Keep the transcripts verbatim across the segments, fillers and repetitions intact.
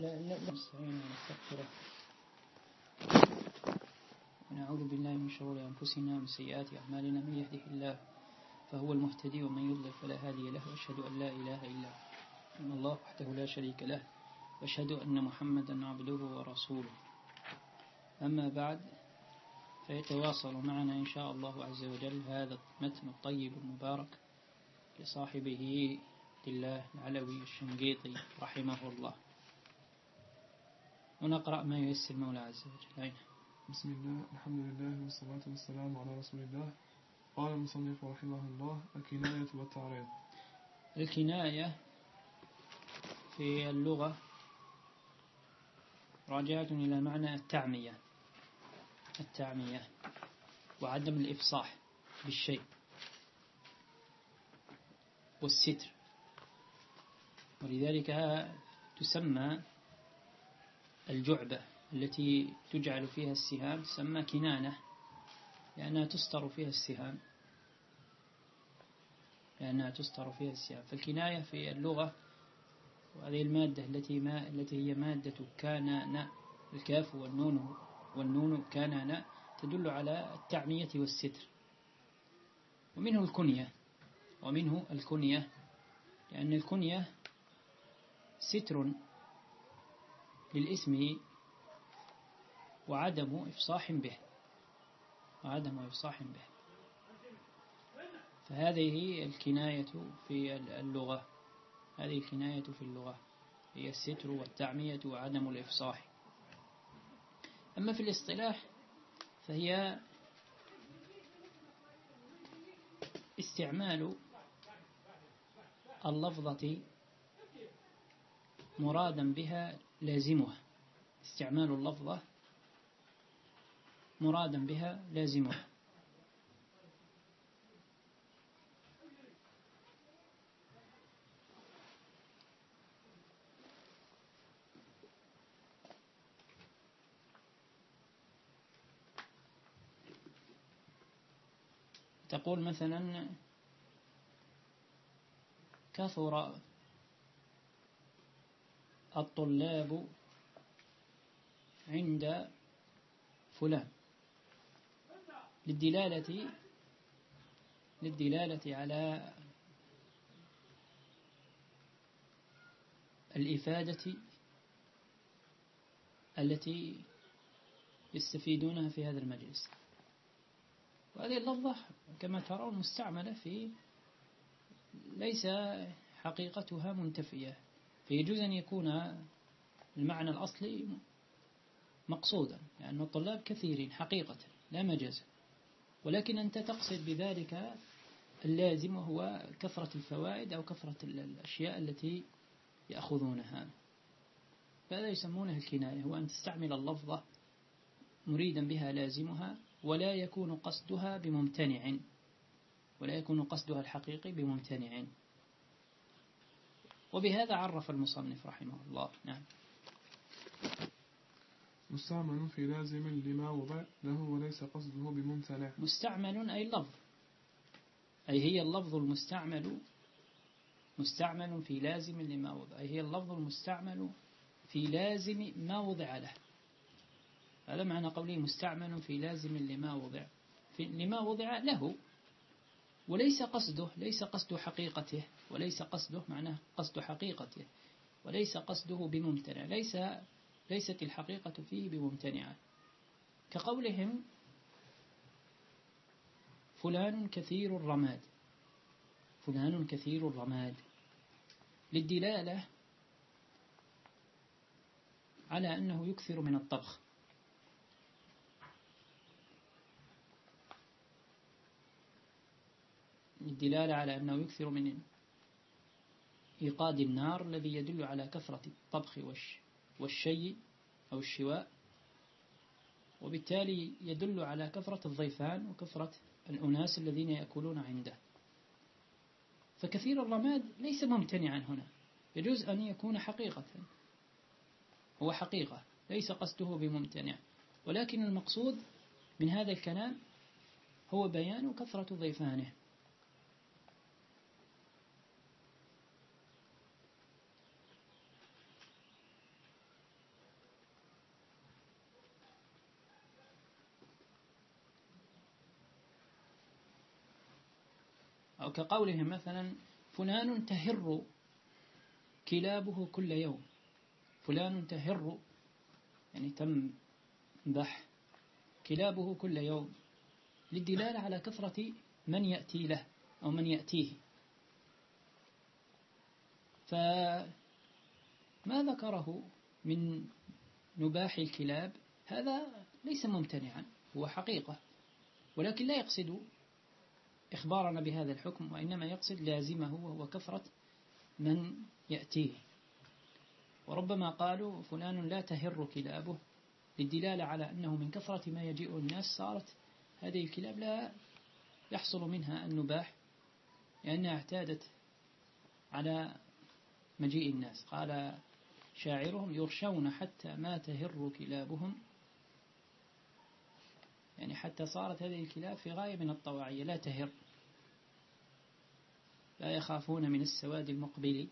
نستعين ونستغفره ونعوذ بالله من شرور أنفسنا ومن سيئات أعمالنا. من يهده الله فهو المهتدي ومن يضلل فلا هادي له، وأشهد أن لا إله إلا الله وحده لا شريك له، وأشهد أن محمدا عبده ورسوله. أما بعد، فيتواصل معنا إن شاء الله عز وجل هذا المتن الطيب المبارك لصاحبه الله العلوي الشنقيطي رحمه الله، ونقرأ ما ييسر المولى عز وجل. أين؟ بسم الله، الحمد لله والصلاة والسلام على رسول الله. قال المصنف رحمه الله: الكناية والتعريض. الكناية في اللغة راجعة إلى معنى التعمية التعمية وعدم الإفصاح بالشيء والستر، ولذلك تسمى الجعبة التي تجعل فيها السهام تسمى كنانة، لأنها تستر فيها السهام لأنها تستر فيها السهام فالكناية في اللغة، وهذه المادة التي ما التي هي مادة كان، الكاف والنون والنون كان، تدل على التعمية والستر. ومنه الكنية ومنه الكنية لأن الكنية ستر للاسم وعدم إفصاح به وعدم إفصاح به فهذه الكناية في اللغة هذه الكناية في اللغة هي الستر والتعمية وعدم الإفصاح. أما في الاصطلاح فهي استعمال اللفظة مرادا بها لازمها استعمال اللفظة مرادا بها لازمها تقول مثلا: كثر الطلاب عند فلان، للدلالة للدلالة على الإفادة التي يستفيدونها في هذا المجلس. وهذه اللفظة كما ترون مستعملة في ليس حقيقتها منتفية، فيجوز أن يكون المعنى الأصلي مقصودا، لأن يعني الطلاب كثيرين حقيقة لا مجازا، ولكن أنت تقصد بذلك اللازم وهو كثرة الفوائد أو كثرة الأشياء التي يأخذونها، فهذا يسمونه الكناية، هو أن تستعمل اللفظة مريدا بها لازمها ولا يكون قصدها بممتنع ولا يكون قصدها الحقيقي بممتنع. وبهذا عرف المصنف رحمه الله. نعم. مستعمل في لازم لما وضع له وليس قصده بممتنع. مستعمل أي اللفظ، أي هي اللفظ المستعمل مستعمل في لازم لما وضع أي هي اللفظ المستعمل في لازم ما وضع له. هذا معنى قوله مستعمل في لازم لما وضع في لما وضع له، وليس قصده ليس قصد حقيقته وليس قصده معناه قصد حقيقته وليس قصده بممتنع، ليس ليست الحقيقة فيه بممتنعة، كقولهم فلان كثير الرماد فلان كثير الرماد للدلالة على أنه يكثر من الطبخ، الدلالة على أنه يكثر من إيقاد النار الذي يدل على كثرة الطبخ والشي أو الشواء، وبالتالي يدل على كثرة الضيفان وكثرة الأناس الذين يأكلون عنده. فكثير الرماد ليس ممتنعا هنا، يجوز أن يكون حقيقة، هو حقيقة ليس قصده بممتنع، ولكن المقصود من هذا الكلام هو بيان كثرة ضيفانه. أو كقولهم مثلا فلان تهر كلابه كل يوم، فلان تهر يعني تمدح كلابه كل يوم، للدلالة على كثرة من يأتي له أو من يأتيه. فما ذكره من نباح الكلاب هذا ليس ممتنعا، هو حقيقة، ولكن لا يقصد إخبارنا بهذا الحكم، وإنما يقصد لازمه وهو كثرة من يأتيه. وربما قالوا فلان لا تهر كلابه للدلالة على أنه من كثرة ما يجيء الناس صارت هذه الكلاب لا يحصل منها النباح لأنها اعتادت على مجيء الناس. قال شاعرهم يرشون حتى ما تهر كلابهم، يعني حتى صارت هذه الكلاب في غاية من الطواعية لا تهر، لا يخافون من السواد المقبل.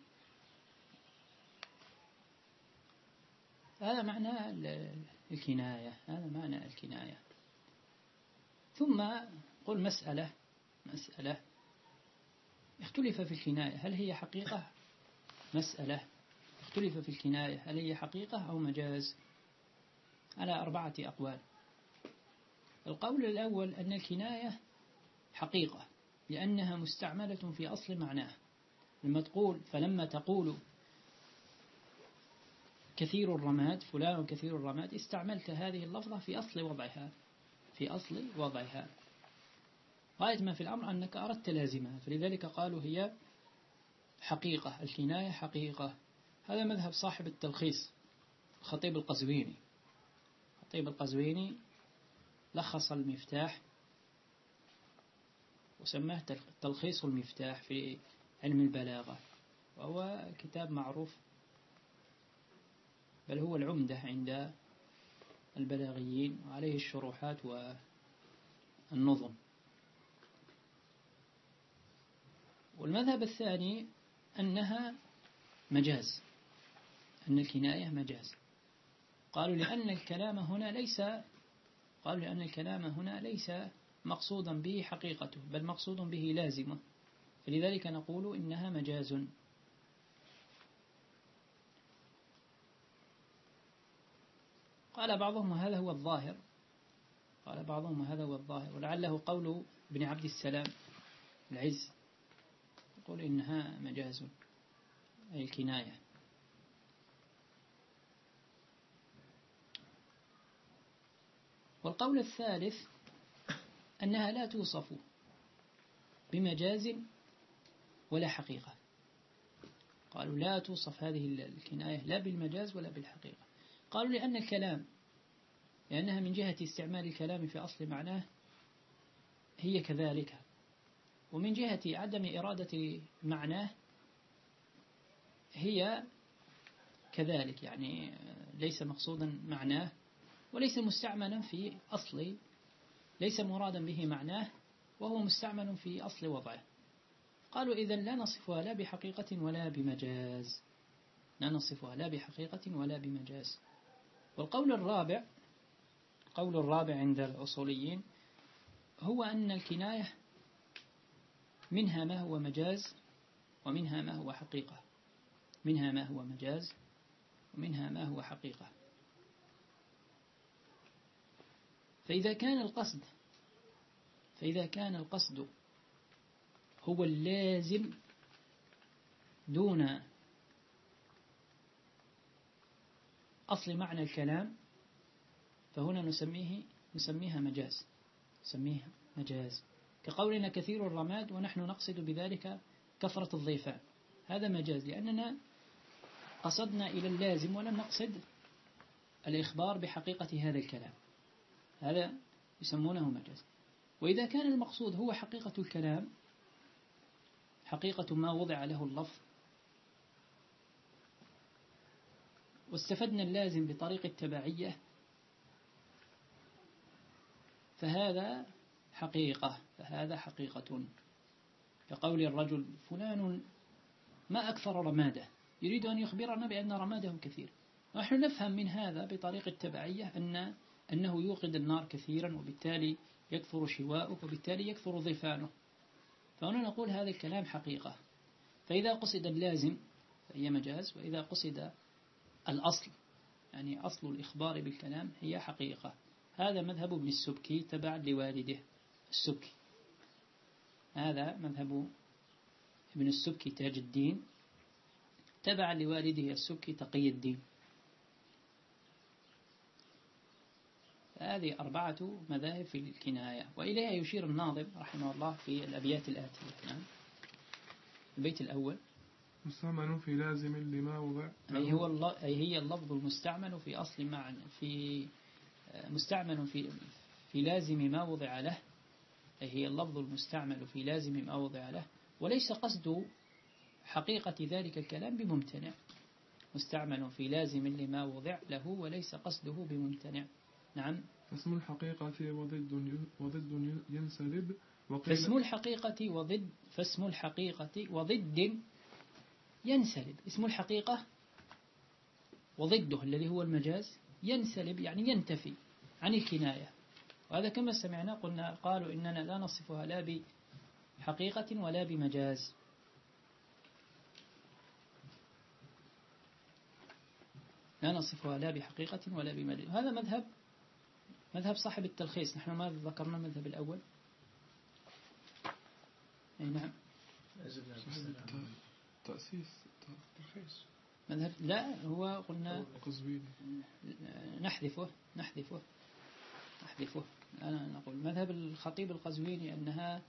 هذا معنى الكناية، هذا معنى الكناية. ثم قل مسألة مسألة اختلف في الكناية هل هي حقيقة، مسألة اختلف في الكناية هل هي حقيقة أو مجاز، على أربعة أقوال. القول الأول أن الكناية حقيقة لأنها مستعملة في أصل معناه. لما تقول فلما تقول كثير الرماد فلان كثير الرماد استعملت هذه اللفظة في أصل وضعها، في أصل وضعها غاية ما في الأمر أنك أردت لازمها، فلذلك قالوا هي حقيقة، الكناية حقيقة. هذا مذهب صاحب التلخيص الخطيب القزويني. الخطيب القزويني لخص المفتاح وسماه تلخيص المفتاح في علم البلاغة، وهو كتاب معروف، بل هو العمدة عند البلاغيين، وعليه الشروحات والنظم. والمذهب الثاني أنها مجاز، أن الكناية مجاز. قالوا لأن الكلام هنا ليس قالوا لأن الكلام هنا ليس مقصودا به حقيقته، بل مقصود به لازمه، فلذلك نقول إنها مجاز. قال بعضهم هذا هو الظاهر قال بعضهم هذا هو الظاهر ولعله قول ابن عبد السلام العز، يقول إنها مجاز أي الكناية. والقول الثالث أنها لا توصف بمجاز ولا حقيقة. قالوا لا توصف هذه الكناية لا بالمجاز ولا بالحقيقة. قالوا لأن الكلام لأنها من جهة استعمال الكلام في أصل معناه هي كذلك، ومن جهة عدم إرادة معناه هي كذلك، يعني ليس مقصودا معناه وليس مستعملا في أصل، ليس مرادا به معناه وهو مستعمل في أصل وضعه. قالوا إذن لا نصفها لا بحقيقة ولا بمجاز، لا نصفها لا بحقيقة ولا بمجاز. والقول الرابع القول الرابع عند الأصوليين هو أن الكناية منها ما هو مجاز ومنها ما هو حقيقة، منها ما هو مجاز ومنها ما هو حقيقة. فإذا كان القصد فإذا كان القصد هو اللازم دون أصل معنى الكلام فهنا نسميه نسميها مجاز نسميها مجاز كقولنا كثير الرماد ونحن نقصد بذلك كثرة الضيفان، هذا مجاز لأننا قصدنا إلى اللازم ولم نقصد الإخبار بحقيقة هذا الكلام، هذا يسمونه مجاز. وإذا كان المقصود هو حقيقة الكلام، حقيقة ما وضع له اللفظ، واستفدنا اللازم بطريق التبعية، فهذا حقيقة فهذا حقيقة كقول الرجل فلان ما أكثر رماده، يريد أن يخبرنا بأن رماده كثير، ونحن نفهم من هذا بطريق التبعية أن أنه يوقد النار كثيرا وبالتالي يكثر شواؤه وبالتالي يكثر ضيفانه، فهنا نقول هذا الكلام حقيقة. فإذا قصد اللازم فهي مجاز، وإذا قصد الأصل يعني أصل الإخبار بالكلام هي حقيقة. هذا مذهب ابن السبكي تبع لوالده السبكي، هذا مذهب ابن السبكي تاج الدين تبع لوالده السبكي تقي الدين. هذه أربعة مذاهب في الكناية، وإليها يشير الناظم رحمه الله في الأبيات الآتية. نعم. البيت الأول: مستعمل في لازم لما وضع، أي هو الله أي هي اللفظ المستعمل في أصل معنى في مستعمل في في لازم ما وضع له، أي هي اللفظ المستعمل في لازم ما وضع له، وليس قصد حقيقة ذلك الكلام بممتنع. مستعمل في لازم لما وضع له وليس قصده بممتنع. نعم. فاسم الحقيقة وضد وضد ينسلب، فاسم الحقيقة وضد فاسم الحقيقة وضد ينسلب. اسم الحقيقة وضده الذي هو المجاز ينسلب يعني ينتفي عن الكناية، وهذا كما سمعنا قلنا قالوا إننا لا نصفها لا بحقيقة ولا بمجاز. لا نصفها لا بحقيقة ولا بمجاز. هذا مذهب مذهب صاحب التلخيص. نحن ما ذكرنا المذهب الأول. أي نعم. تأسيس تلخيص مذهب لا هو قلنا نحذفه نحذفه نحذفه أنا نقول مذهب الخطيب القزويني أنها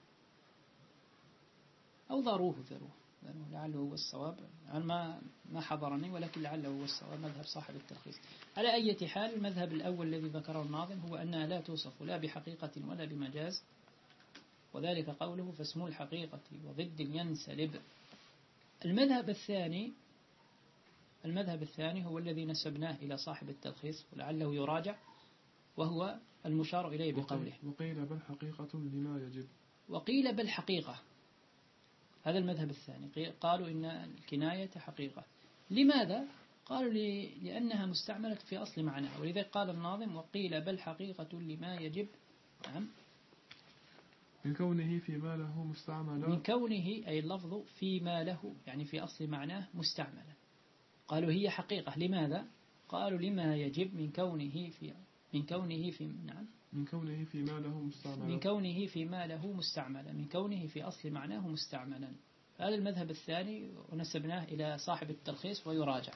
أو ضروه ذروه لعله هو الصواب. أنا ما ما حضرني ولكن لعله هو الصواب مذهب صاحب التلخيص. على أي حال المذهب الأول الذي ذكره الناظم هو أنها لا توصف لا بحقيقة ولا بمجاز، وذلك قوله فاسم الحقيقة وضد ينسلب. المذهب الثاني المذهب الثاني هو الذي نسبناه إلى صاحب التلخيص ولعله يراجع، وهو المشار إليه بقوله وقيل بل حقيقة لما يجب. وقيل بل حقيقة، هذا المذهب الثاني. قالوا إن الكناية حقيقة. لماذا؟ قالوا لأنها مستعملة في أصل معناها، ولذلك قال الناظم وقيل بل حقيقة لما يجب. نعم. من كونه فيما له مستعملا، من كونه أي اللفظ فيما له يعني في أصل معناه مستعملا. قالوا هي حقيقة. لماذا؟ قالوا لما يجب من كونه في من كونه في نعم من كونه فيما له مستعملا من كونه فيما له مستعملا من كونه في أصل معناه مستعملا. هذا المذهب الثاني ونسبناه إلى صاحب التلخيص ويراجع.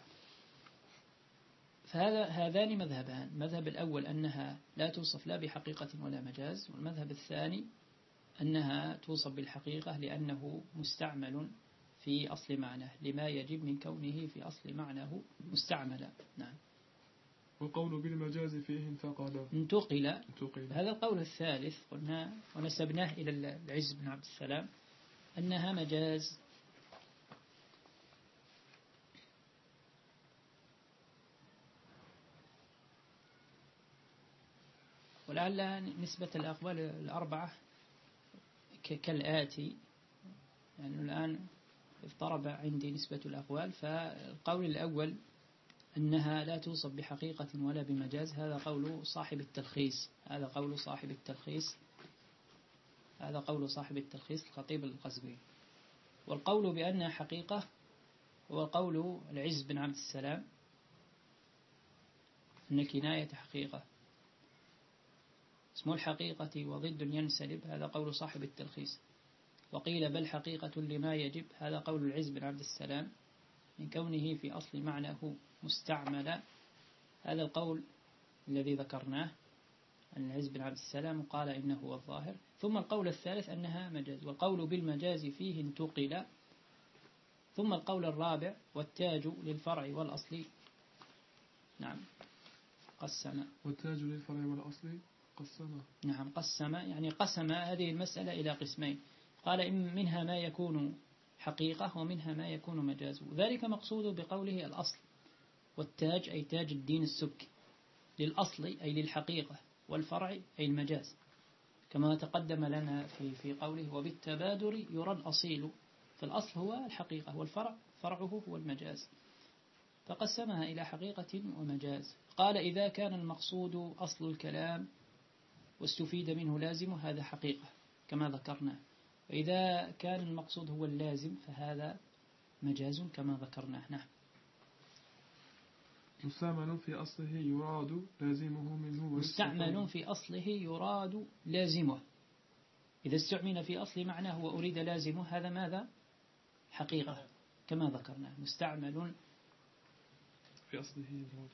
فهذا هذان مذهبان، المذهب الأول أنها لا توصف لا بحقيقة ولا مجاز، والمذهب الثاني أنها توصف بالحقيقة لأنه مستعمل في أصل معناه لما يجب من كونه في أصل معناه مستعملا. نعم. والقول بالمجاز فيه انتقل انتقل. انتقل. هذا القول الثالث قلنا ونسبناه إلى العز بن عبد السلام أنها مجاز. ولعل نسبة الأقوال الأربعة كالآتي، يعني الآن اضطرب عندي نسبة الأقوال. فالقول الأول أنها لا توصف بحقيقة ولا بمجاز، هذا قول صاحب التلخيص هذا قول صاحب التلخيص هذا قول صاحب التلخيص الخطيب القزويني. والقول بأنها حقيقة هو قول العز بن عبد السلام أن الكناية حقيقة. اسم الحقيقة وضد ينسلب، هذا قول صاحب التلخيص. وقيل بل حقيقة لما يجب، هذا قول العز بن عبد السلام من كونه في أصل معناه مستعملا، هذا القول الذي ذكرناه أن العز بن عبد السلام قال إنه هو الظاهر. ثم القول الثالث أنها مجاز، والقول بالمجاز فيه انتقل. ثم القول الرابع والتاج للفرع والأصل. نعم. قسم. والتاج للفرع والأصل قسم. نعم قسم يعني قسم هذه المسألة إلى قسمين. قال إن منها ما يكون حقيقة ومنها ما يكون مجاز، ذلك مقصود بقوله الأصل. والتاج أي تاج الدين السبكي، للأصل أي للحقيقة، والفرع أي المجاز، كما تقدم لنا في في قوله وبالتبادر يرى الأصيل. فالأصل هو الحقيقة والفرع فرعه هو المجاز، فقسمها إلى حقيقة ومجاز. قال إذا كان المقصود أصل الكلام واستفيد منه لازم هذا حقيقة كما ذكرنا، وإذا كان المقصود هو اللازم فهذا مجاز كما ذكرنا. نعم. مستعمل في أصله يراد لازمه منه مستعمل في أصله يراد لازمه. إذا استعمل في أصل معناه وأريد لازمه هذا ماذا؟ حقيقة كما ذكرنا. مستعمل في أصله يراد.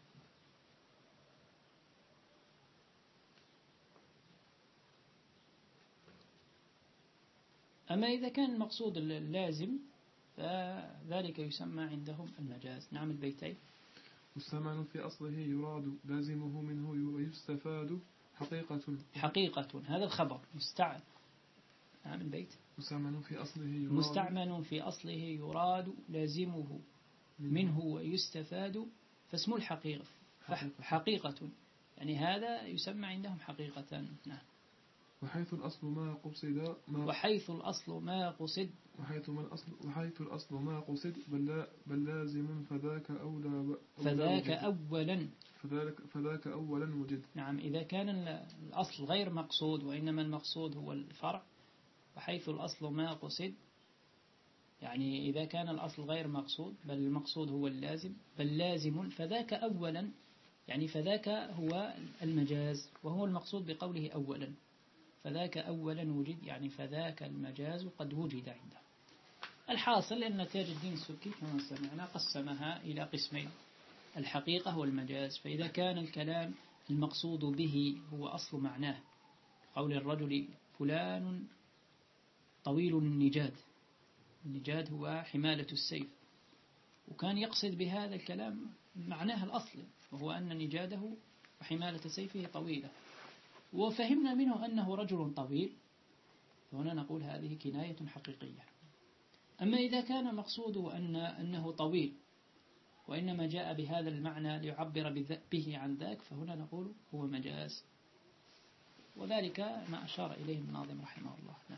أما إذا كان المقصود اللازم فذلك يسمى عندهم المجاز. نعم البيتين. مستعمل في أصله يراد لازمه منه ويستفاد حقيقة. حقيقة هذا الخبر مستعمل. نعم البيت. مستعمل في أصله يراد مستعمل في أصله يراد لازمه منه ويستفاد فاسم الحقيقة حقيقة. حقيقة يعني هذا يسمى عندهم حقيقة. نعم. وحيث الأصل ما قصد ما وحيث الأصل ما قصد وحيث ما الأصل وحيث الأصل ما قصد بل بل لازم فذاك أولى فذاك أولا فذاك فذاك أولا وجد. نعم. إذا كان الأصل غير مقصود وإنما المقصود هو الفرع وحيث الأصل ما قصد يعني إذا كان الأصل غير مقصود بل المقصود هو اللازم بل لازم فذاك أولا يعني فذاك هو المجاز وهو المقصود بقوله أولا. فذاك أولا وجد يعني فذاك المجاز قد وجد عنده. الحاصل أن تاج الدين السبكي كما سمعنا قسمها إلى قسمين الحقيقة والمجاز. فإذا كان الكلام المقصود به هو أصل معناه قول الرجل فلان طويل النجاد. النجاد هو حمالة السيف وكان يقصد بهذا الكلام معناه الأصل وهو أن نجاده وحمالة سيفه طويلة وفهمنا منه أنه رجل طويل فهنا نقول هذه كناية حقيقية. أما إذا كان مقصوده أن أنه طويل وإنما جاء بهذا المعنى ليعبر به عن ذاك فهنا نقول هو مجاز وذلك ما أشار إليه الناظم رحمه الله. نعم.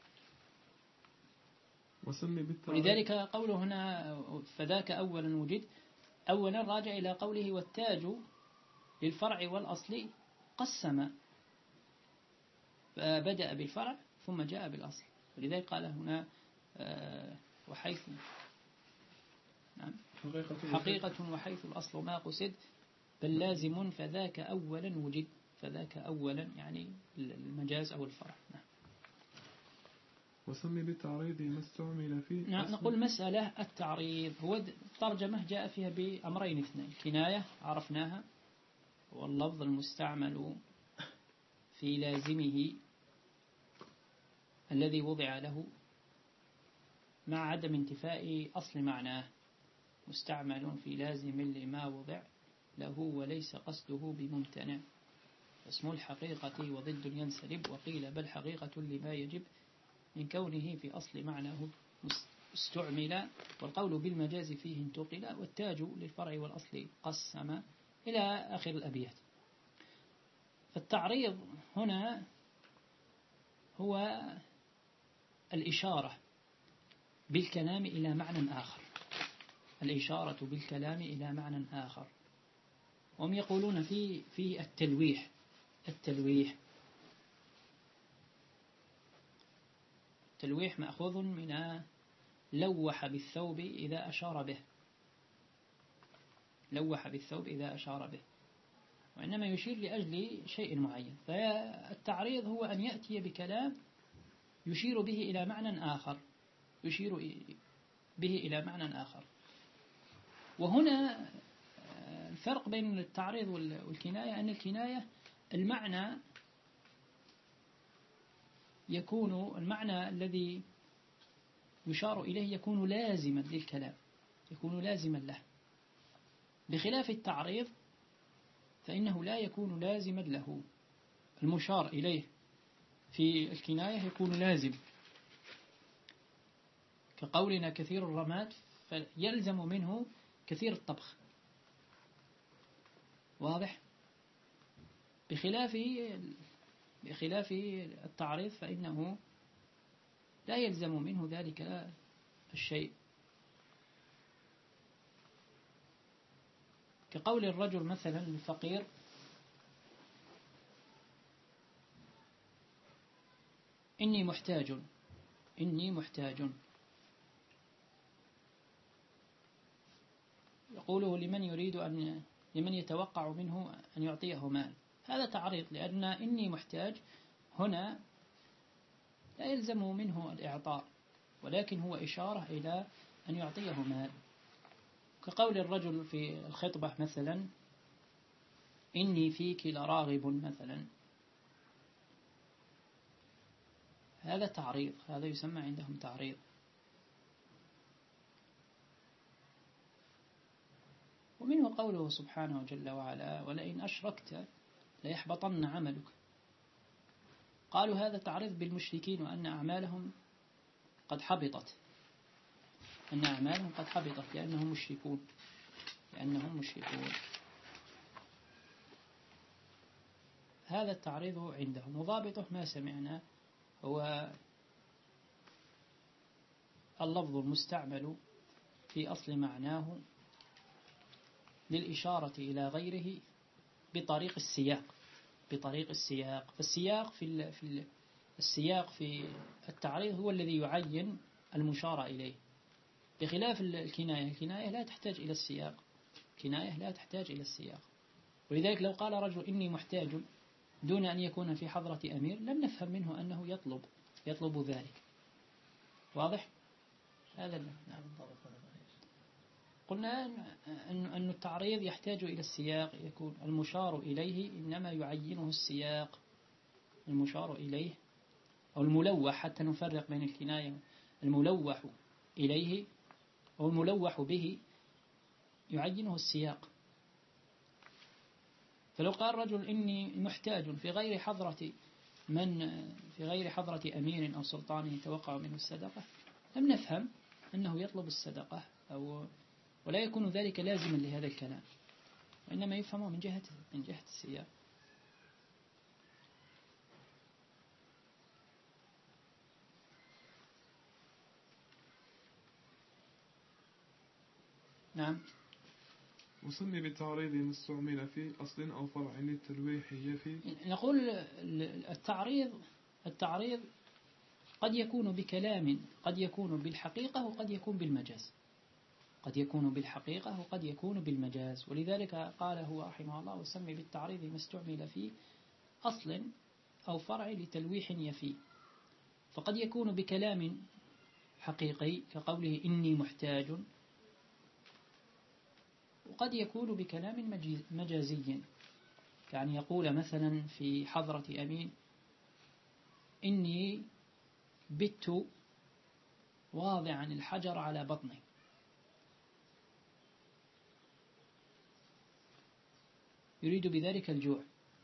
ولذلك قوله هنا فذاك أولا وجد أولا راجع إلى قوله والتاج للفرع والأصل قسم فبدأ بالفرع ثم جاء بالأصل. ولذلك قال هنا وحيث نعم حقيقة وحيث الأصل ما قصد بل لازم فذاك أولا وجد. فذاك أولا يعني المجاز أو الفرع. نعم. وسمي بالتعريض ما استعمل فيه. نعم. نقول مسألة التعريض هو الترجمة جاء فيها بأمرين اثنين. كناية عرفناها واللفظ المستعمل في لازمه الذي وضع له مع عدم انتفاء أصل معناه مستعمل في لازم لما وضع له وليس قصده بممتنع. اسم الحقيقة وضد ينسلب وقيل بل حقيقة لما يجب من كونه في أصل معناه استعمل والقول بالمجاز فيه انتقل والتاج للفرع والأصل قسم إلى آخر الأبيات. التعريض هنا هو الإشارة بالكلام إلى معنى آخر. الإشارة بالكلام إلى معنى آخر. وهم يقولون في في التلويح. التلويح التلويح مأخوذ من لوح بالثوب إذا أشار به. لوح بالثوب إذا أشار به وإنما يشير لأجل شيء معين. فالتعريض هو أن يأتي بكلام يشير به إلى معنى آخر يشير به إلى معنى آخر. وهنا الفرق بين التعريض والكناية أن الكناية المعنى يكون المعنى الذي يشار إليه يكون لازما للكلام يكون لازما له بخلاف التعريض فإنه لا يكون لازما له. المشار إليه في الكناية يكون لازم كقولنا كثير الرماد فيلزم منه كثير الطبخ. واضح؟ بخلاف بخلاف التعريض فإنه لا يلزم منه ذلك الشيء. كقول الرجل مثلا الفقير إني محتاج إني محتاج. يقوله لمن يريد أن لمن يتوقع منه أن يعطيه مال. هذا تعريض، لأن إني محتاج هنا لا يلزم منه الإعطاء، ولكن هو إشارة إلى أن يعطيه مال، كقول الرجل في الخطبة مثلا إني فيك لراغب مثلا. هذا تعريض، هذا يسمى عندهم تعريض. ومنه قوله سبحانه جل وعلا ولئن أشركت ليحبطن عملك. قالوا هذا تعريض بالمشركين وأن أعمالهم قد حبطت، أن أعمالهم قد حبطت لأنهم مشركون، لأنهم مشركون. هذا التعريض عندهم، وضابطه ما سمعنا هو اللفظ المستعمل في أصل معناه للإشارة إلى غيره بطريق السياق، بطريق السياق. فالسياق في في السياق في التعريض هو الذي يعين المشار إليه، بخلاف الكناية. الكناية لا تحتاج إلى السياق، الكناية لا تحتاج إلى السياق. ولذلك لو قال رجل إني محتاج دون أن يكون في حضرة أمير لم نفهم منه أنه يطلب يطلب ذلك. واضح؟ هذا نعم. قلنا أن التعريض يحتاج إلى السياق، يكون المشار إليه إنما يعينه السياق، المشار إليه أو الملوح، حتى نفرق بين الكناية. الملوح إليه أو الملوح به يعينه السياق. فلو قال رجل إني محتاج في غير حضرة من في غير حضرة أمير أو سلطان يتوقع منه الصدقة لم نفهم أنه يطلب الصدقة، أو ولا يكون ذلك لازما لهذا الكلام، وإنما يفهمه من جهة من جهة السياق. نعم. وسمي بالتعريض ما استعمل في أصل أو فرع للتلويح يفي. نقول التعريض التعريض قد يكون بكلام، قد يكون بالحقيقة، وقد يكون بالمجاز، قد يكون بالحقيقة وقد يكون بالمجاز. ولذلك قال هو رحمه الله وسمي بالتعريض ما استعمل في أصل أو فرع لتلويح يفي. فقد يكون بكلام حقيقي كقوله إني محتاج، وقد يكون بكلام مجازي، يعني يقول مثلا في حضرة أمين إني بت واضعا الحجر على بطني، يريد بذلك الجوع.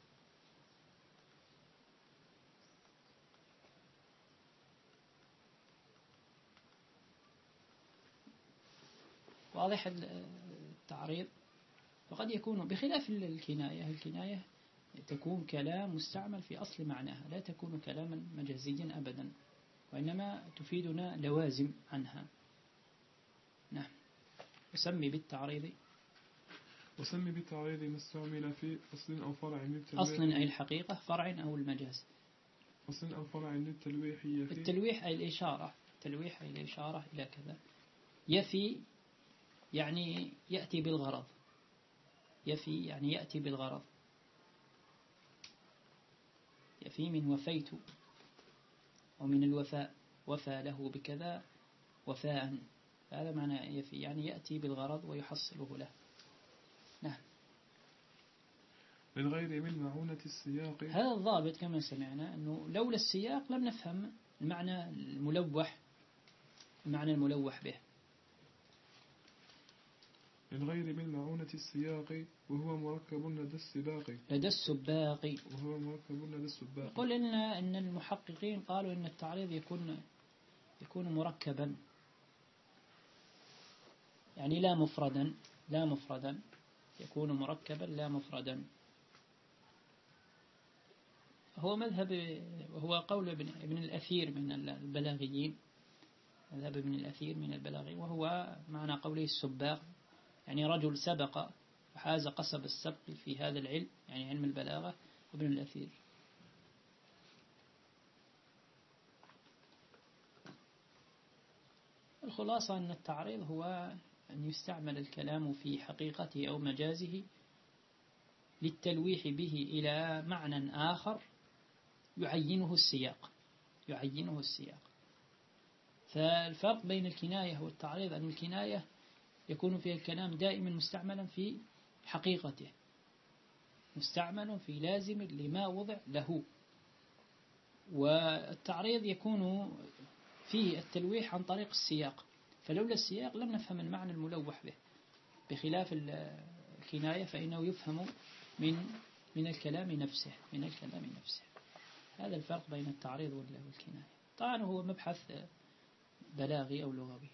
واضح التعريض. وقد يكون بخلاف الكناية، الكناية تكون كلام مستعمل في أصل معناها، لا تكون كلاما مجازيا أبدا، وإنما تفيدنا لوازم عنها. نعم. وسمي بالتعريض وسمي بالتعريض ما استعمل في أصل أو فرع للتلويح. أصل أي الحقيقة، فرع أو المجاز. أصل أو فرع للتلويح يفي. التلويح أي الإشارة، التلويح أي الإشارة إلى كذا. يفي يعني يأتي بالغرض، يفي يعني يأتي بالغرض. يفي من وفيت ومن الوفاء، وفى له بكذا وفاء، هذا معنى يفي، يعني يأتي بالغرض ويحصله له. نعم. للغير من معونة السياق. هذا الضابط كما سمعنا أنه لولا السياق لم نفهم المعنى الملوح، المعنى الملوح به. للغير من معونة السياق وهو مركب لدى السباق. لدى السباق. وهو مركب لدى السباق. يقول إن إن المحققين قالوا إن التعريض يكون يكون مركبا، يعني لا مفردا، لا مفردا، يكون مركبا لا مفردا. هو مذهب، وهو قول ابن, ابن الأثير من البلاغيين، مذهب ابن الأثير من البلاغيين، وهو معنى قوله السباق يعني رجل سبق وحاز قصب السبق في هذا العلم، يعني علم البلاغة، ابن الأثير. الخلاصة أن التعريض هو أن يستعمل الكلام في حقيقته أو مجازه للتلويح به إلى معنى آخر يعينه السياق يعينه السياق فالفرق بين الكناية والتعريض أن الكناية يكون فيها الكلام دائما مستعملا في حقيقته، مستعمل في لازم لما وضع له، والتعريض يكون فيه التلويح عن طريق السياق، فلولا السياق لم نفهم المعنى الملوح به، بخلاف الكناية فإنه يفهم من من الكلام نفسه من الكلام نفسه. هذا الفرق بين التعريض والكناية. طبعا هو مبحث بلاغي أو لغوي.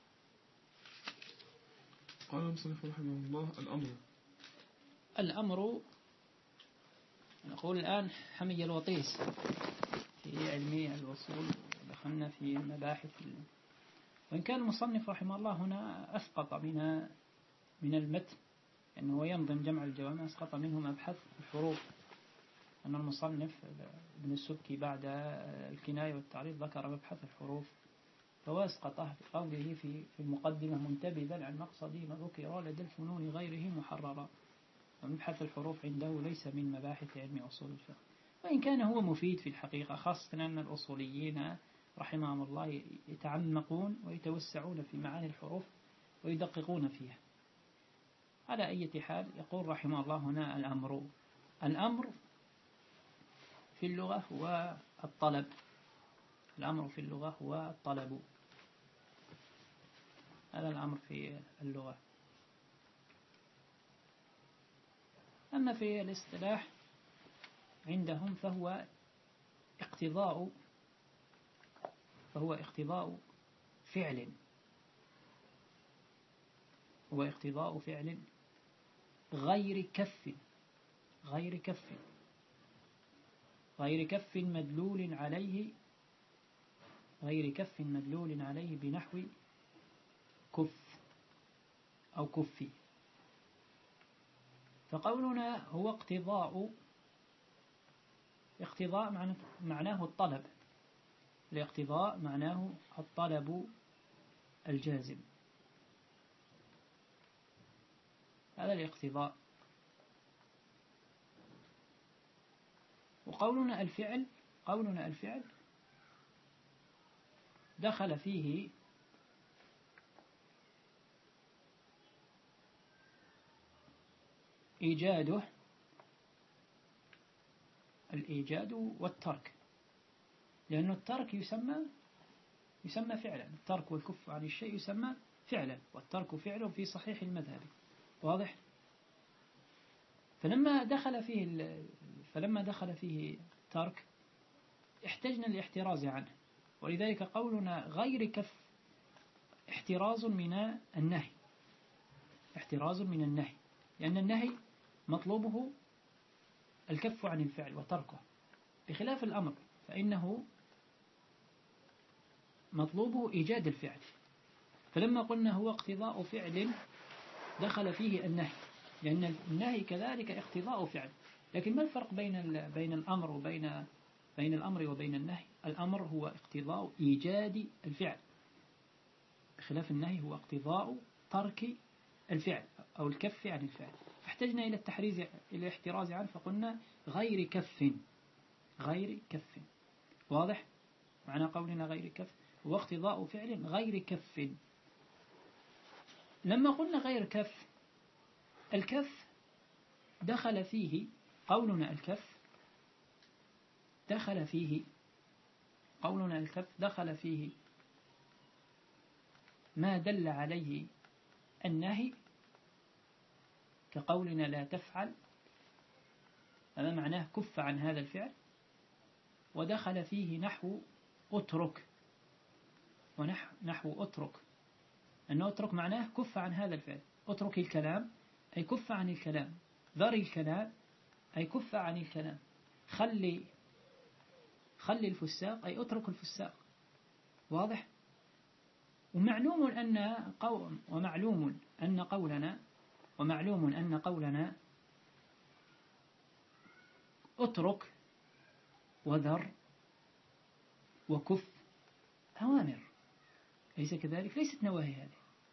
قال المصنف رحمه الله: الأمر الأمر نقول الآن حمي الوطيس في علم الوصول، دخلنا في مباحث، وإن كان المصنف رحمه الله هنا أسقط من من المتن أنه ينظم جمع الجوامع، أسقط منه مبحث الحروف، أن المصنف ابن السبكي بعد الكناية والتعريض ذكر مبحث الحروف، فهو أسقطه بقوله في في المقدمة: منتبذا عن مقصد ما ذكر لدى الفنون غيره محررا. ومبحث الحروف عنده ليس من مباحث علم أصول الفقه، وإن كان هو مفيد في الحقيقة، خاصة أن الأصوليين رحمهم الله يتعمقون ويتوسعون في معاني الحروف ويدققون فيها. على أي حال يقول رحمه الله هنا: الأمر الأمر في اللغة هو الطلب. الأمر في اللغة هو الطلب. هذا الأمر في اللغة. أما في الاصطلاح عندهم فهو اقتضاء فهو اقتضاء فعل هو اقتضاء فعل غير كف غير كف غير كف مدلول عليه غير كف مدلول عليه بنحو كف أو كفي. فقولنا هو اقتضاء اقتضاء معناه الطلب. الاقتضاء معناه الطلب الجازم. هذا الاقتضاء. وقولنا الفعل قولنا الفعل دخل فيه إيجاده الإيجاد والترك، لأن الترك يسمى يسمى فعلا. الترك والكف عن الشيء يسمى فعلا، والترك فعل في صحيح المذهب. واضح؟ فلما دخل فيه فلما دخل فيه ترك احتجنا للاحتراز عنه، ولذلك قولنا غير كف احتراز من النهي احتراز من النهي لأن النهي مطلوبه الكف عن الفعل وتركه، بخلاف الأمر فإنه مطلوبه إيجاد الفعل. فلما قلنا هو اقتضاء فعل دخل فيه النهي، لأن النهي كذلك اقتضاء فعل. لكن ما الفرق بين بين الأمر وبين بين الأمر وبين النهي؟ الأمر هو اقتضاء إيجاد الفعل، بخلاف النهي هو اقتضاء ترك الفعل أو الكف عن الفعل. فاحتجنا إلى التحريز إلى الاحتراز عنه، فقلنا غير كف غير كف. واضح؟ معنى قولنا غير كف هو اقتضاء فعل غير كف. لما قلنا غير كف، الكف دخل فيه قولنا الكف دخل فيه قولنا الكف دخل فيه ما دل عليه النهي، كقولنا لا تفعل، هذا معناه كف عن هذا الفعل. ودخل فيه نحو اترك ونحو اترك، أنه اترك معناه كف عن هذا الفعل. اترك الكلام أي كف عن الكلام، ذر الكلام أي كف عن الكلام، خلي خلي الفساق أي اترك الفساق. واضح؟ ومعلوم أن قول ومعلوم أن قولنا ومعلوم أن قولنا اترك وذر وكف أوامر أليس كذلك؟ ليست نواهي هذه.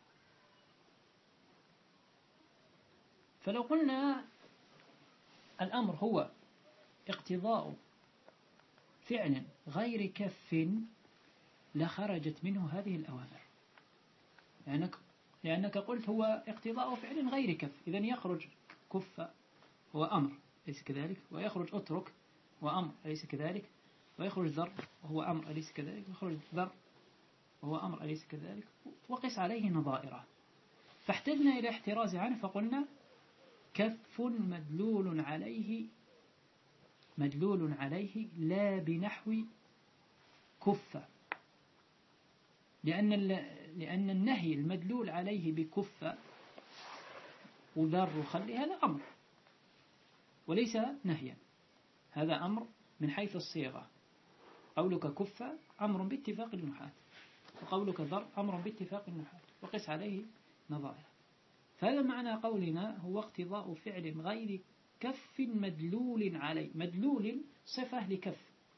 فلو قلنا الأمر هو اقتضاء فعل غير كف لخرجت منه هذه الأوامر، لأنك, لأنك قلت هو اقتضاء فعل غير كف، إذن يخرج كف هو أمر أليس كذلك، ويخرج أترك وأمر أليس كذلك، ويخرج ذر وهو أمر أليس كذلك، ويخرج ذر وهو أمر أليس كذلك، وقس عليه نظائره. فاحتجنا إلى احتراز عنه فقلنا كف مدلول عليه مدلول عليه لا بنحو كف، لأن لأن النهي المدلول عليه بكف وذر وخلي هذا أمر وليس نهيا، هذا أمر من حيث الصيغة. قولك كف أمر باتفاق النحاة، وقولك ذر أمر باتفاق النحاة، وقس عليه نظائر. فهذا معنى قولنا هو اقتضاء فعل غير كف مدلول عليه. مدلول صفة لكف،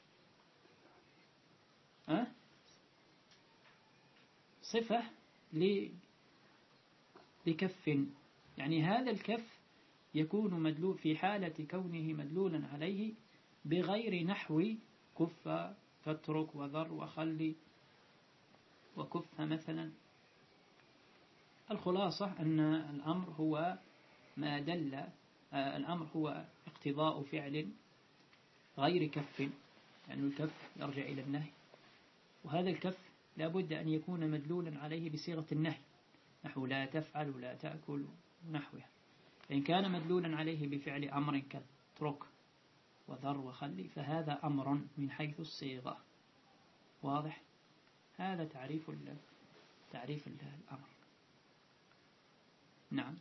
أه؟ صفة لكف، يعني هذا الكف يكون مدلول في حالة كونه مدلولا عليه بغير نحو كف فاترك وذر وخلي وكف مثلا. الخلاصة أن الأمر هو ما دل آه الأمر هو اقتضاء فعل غير كف، يعني الكف يرجع إلى النهي، وهذا الكف لا بد أن يكون مدلولا عليه بصيغة النهي، نحو لا تفعل ولا تأكل نحوها. فإن كان مدلولا عليه بفعل أمر كاترك وذر وخلي فهذا أمر من حيث الصيغة. واضح؟ هذا تعريف تعريف الأمر. نعم.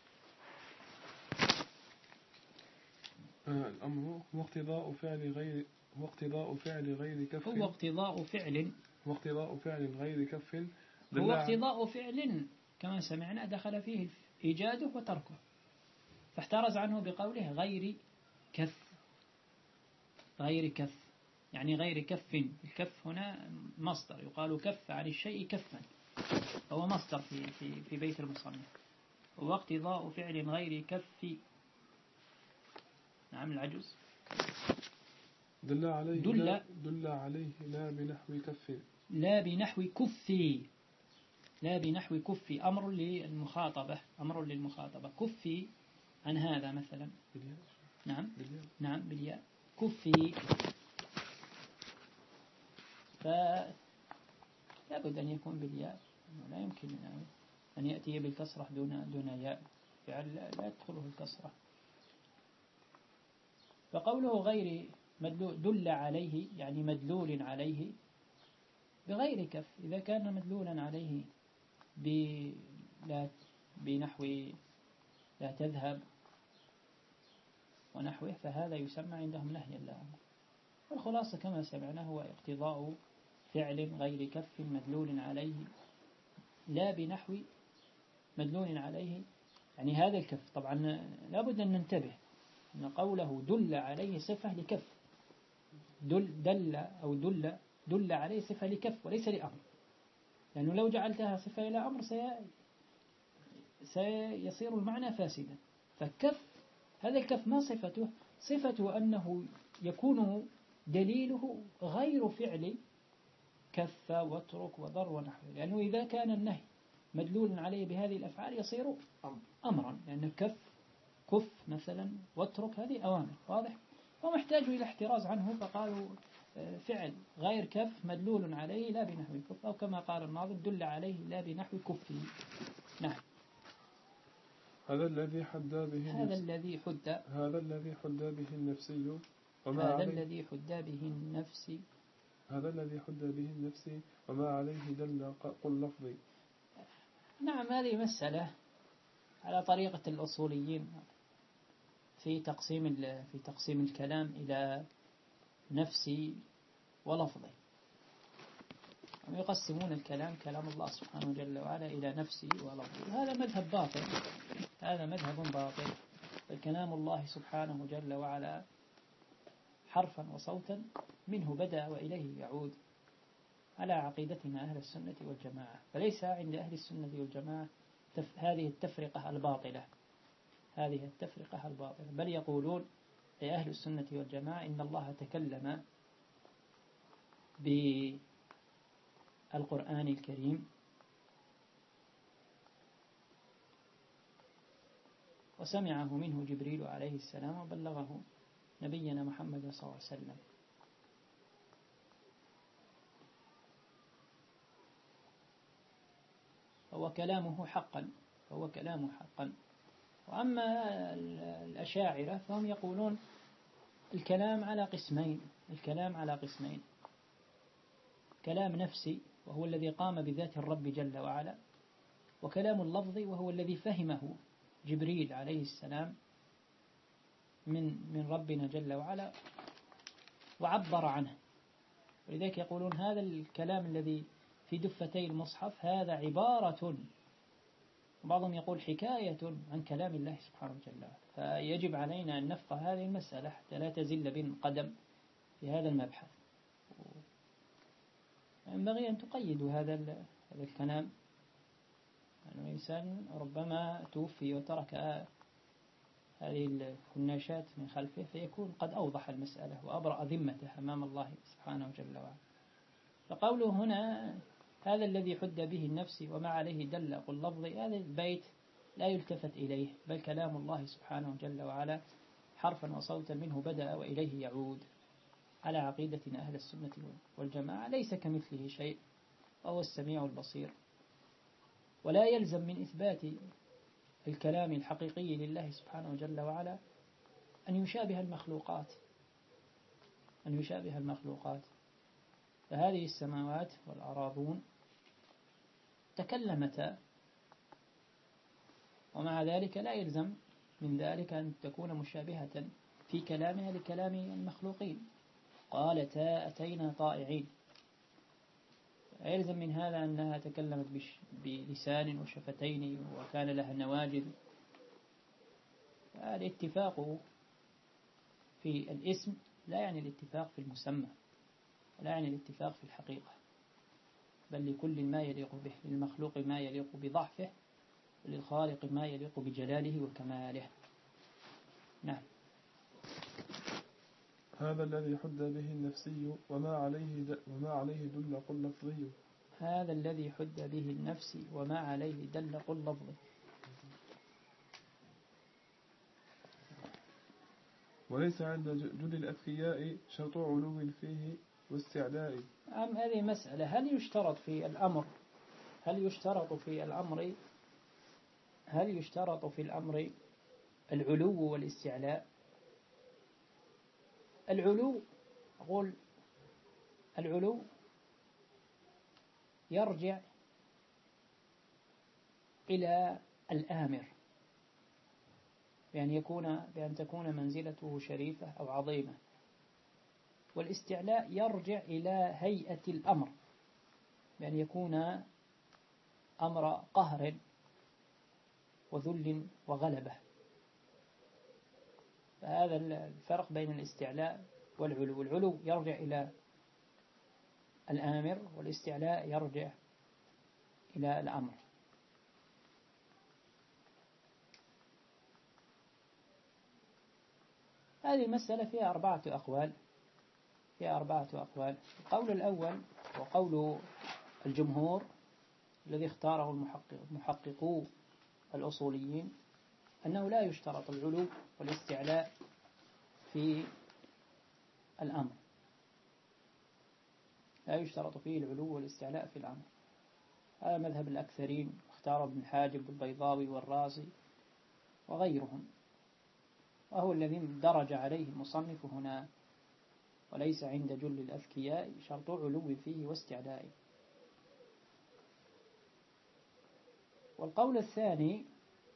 الأمر هو اقتضاء فعل غير هو اقتضاء فعل غير كف هو اقتضاء فعل هو اقتضاء فعل غير كف هو اقتضاء فعل كما سمعنا دخل فيه إيجاده وتركه، فاحترز عنه بقوله غير كف. غير كف يعني غير كف. الكف هنا مصدر، يقال كف عن الشيء كفا، هو مصدر في, في, في بيت المصنف. هو اقتضاء فعل غير كف. نعم العجز. دل عليه دل, لا, دل عليه لا بنحو كف لا بنحو كفي لا بنحو كفي أمر للمخاطبة أمر للمخاطبة كفي عن هذا مثلا بالياء. نعم بالياء. نعم بالياء كفي. فلا بد أن يكون بالياء، لا يمكن أن يأتي بالكسرة دون دون ياء، فعل لا تدخله الكسرة. فقوله غير مدلول دل عليه يعني مدلول عليه بغير كف، إذا كان مدلولا عليه بلا بنحو لا تذهب ونحوه فهذا يسمى عندهم نهيا لا أمر. والخلاصة كما سمعنا هو اقتضاء فعل غير كف مدلول عليه لا بنحو مدلول عليه، يعني هذا الكف. طبعا لا بد أن ننتبه أن قوله دل عليه صفة لكف، دل, دل أو دل دل عليه صفة لكف وليس لأمر، لأنه لو جعلتها صفة إلى أمر سي سيصير المعنى فاسدا. فكف هذا الكف ما صفته؟ صفته أنه يكون دليله غير فعل كف واترك وضر ونحوه، لأنه إذا كان النهي مدلول عليه بهذه الأفعال يصير أمرا، لأن كف كف مثلا واترك هذه أوامر. واضح؟ ومحتاج إلى احتراز عنه فقالوا فعل غير كف مدلول عليه لا بنحو كف، أو كما قال الناظم دل عليه لا بنحو كفه. نعم. هذا الذي حد به هذا الذي حد هذا الذي حد به النفسي وما هذا عليه الذي حد به النفسي هذا الذي حد به النفسي وما عليه دل قل لفظي. نعم. هذه مسألة على طريقة الأصوليين في تقسيم في تقسيم الكلام إلى نفسي ولفظي. يقسمون الكلام كلام الله سبحانه جل وعلا إلى نفسي ولفظي. هذا مذهب باطل، هذا مذهب باطل. فكلام الله سبحانه جل وعلا حرفا وصوتا منه بدأ وإليه يعود. على عقيدتنا أهل السنة والجماعة، فليس عند أهل السنة والجماعة هذه التفرقة الباطلة، هذه التفرقة الباطلة، بل يقولون أهل السنة والجماعة إن الله تكلم بالقرآن الكريم وسمعه منه جبريل عليه السلام وبلغه نبينا محمد صلى الله عليه وسلم. فهو كلامه حقا، فهو كلامه حقا. وأما الأشاعرة فهم يقولون الكلام على قسمين، الكلام على قسمين: كلام نفسي وهو الذي قام بذات الرب جل وعلا، وكلام اللفظ وهو الذي فهمه جبريل عليه السلام من من ربنا جل وعلا وعبر عنه. ولذلك يقولون هذا الكلام الذي في دفتي المصحف هذا عبارة، وبعضهم يقول حكاية عن كلام الله سبحانه وتعالى. فيجب علينا أن نفقه هذه المسألة حتى لا تزل بنا قدم في هذا المبحث. ينبغي أن تقيدوا هذا هذا الكلام. يعني الإنسان ربما توفي وترك هذه الكناشات من خلفه، فيكون قد أوضح المسألة وأبرأ ذمته أمام الله سبحانه وتعالى. فقوله هنا هذا الذي حد به النفس وما عليه دل قل لفظي، هذا البيت لا يلتفت إليه، بل كلام الله سبحانه جل وعلا حرفا وصوتا منه بدأ وإليه يعود، على عقيدتنا أهل السنة والجماعة. ليس كمثله شيء وهو السميع البصير. ولا يلزم من إثبات الكلام الحقيقي لله سبحانه جل وعلا أن يشابه المخلوقات، أن يشابه المخلوقات. فهذه السماوات والأراضون تكلمتا، ومع ذلك لا يلزم من ذلك أن تكون مشابهة في كلامها لكلام المخلوقين. قالتا أتينا طائعين، يلزم من هذا أنها تكلمت بلسان وشفتين وكان لها نواجذ. الاتفاق في الاسم لا يعني الاتفاق في المسمى، ولا يعني الاتفاق في الحقيقة، بل لكل ما يليق به، للمخلوق ما يليق بضعفه، وللخالق ما يليق بجلاله وكماله. نعم. هذا الذي حد به النفسي وما عليه وما عليه دل قل لفظي. هذا الذي حد به النفسي وما عليه دل قل لفظي. وليس عند جل الأذكياء شرط علو فيه واستعلاء. أم هذه مسألة، هل يشترط في الأمر هل يشترط في الأمر هل يشترط في الأمر العلو والاستعلاء؟ العلو، أقول العلو يرجع إلى الآمر، بأن يكون بأن تكون منزلته شريفة أو عظيمة. والاستعلاء يرجع إلى هيئة الأمر، بأن يكون أمر قهر وذل وغلبة. فهذا الفرق بين الاستعلاء والعلو. العلو يرجع إلى الآمر، والاستعلاء يرجع إلى الأمر. هذه المسألة فيها أربعة أقوال فيها أربعة أقوال. القول الأول وقول الجمهور الذي اختاره المحقق محققو الأصوليين أنه لا يشترط العلو والاستعلاء في الأمر، لا يشترط فيه العلو والاستعلاء في الأمر. هذا مذهب الأكثرين، اختار ابن حاجب والبيضاوي والرازي وغيرهم، وهو الذي درج عليه المصنف هنا: وليس عند جل الأذكياء شرط علو فيه واستعلاء. والقول الثاني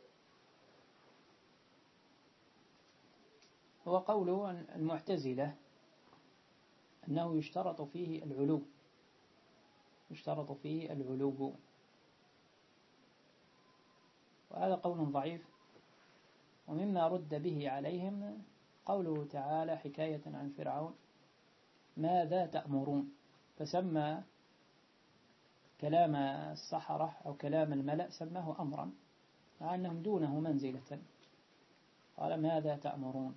هو قول المعتزلة، أنه يشترط فيه العلو يشترط فيه العلو وهذا قول ضعيف. ومما رد به عليهم قوله تعالى حكاية عن فرعون: ماذا تأمرون، فسمى كلام السحرة أو كلام الملأ سماه أمرا مع أنهم دونه منزلة. قال ماذا تأمرون.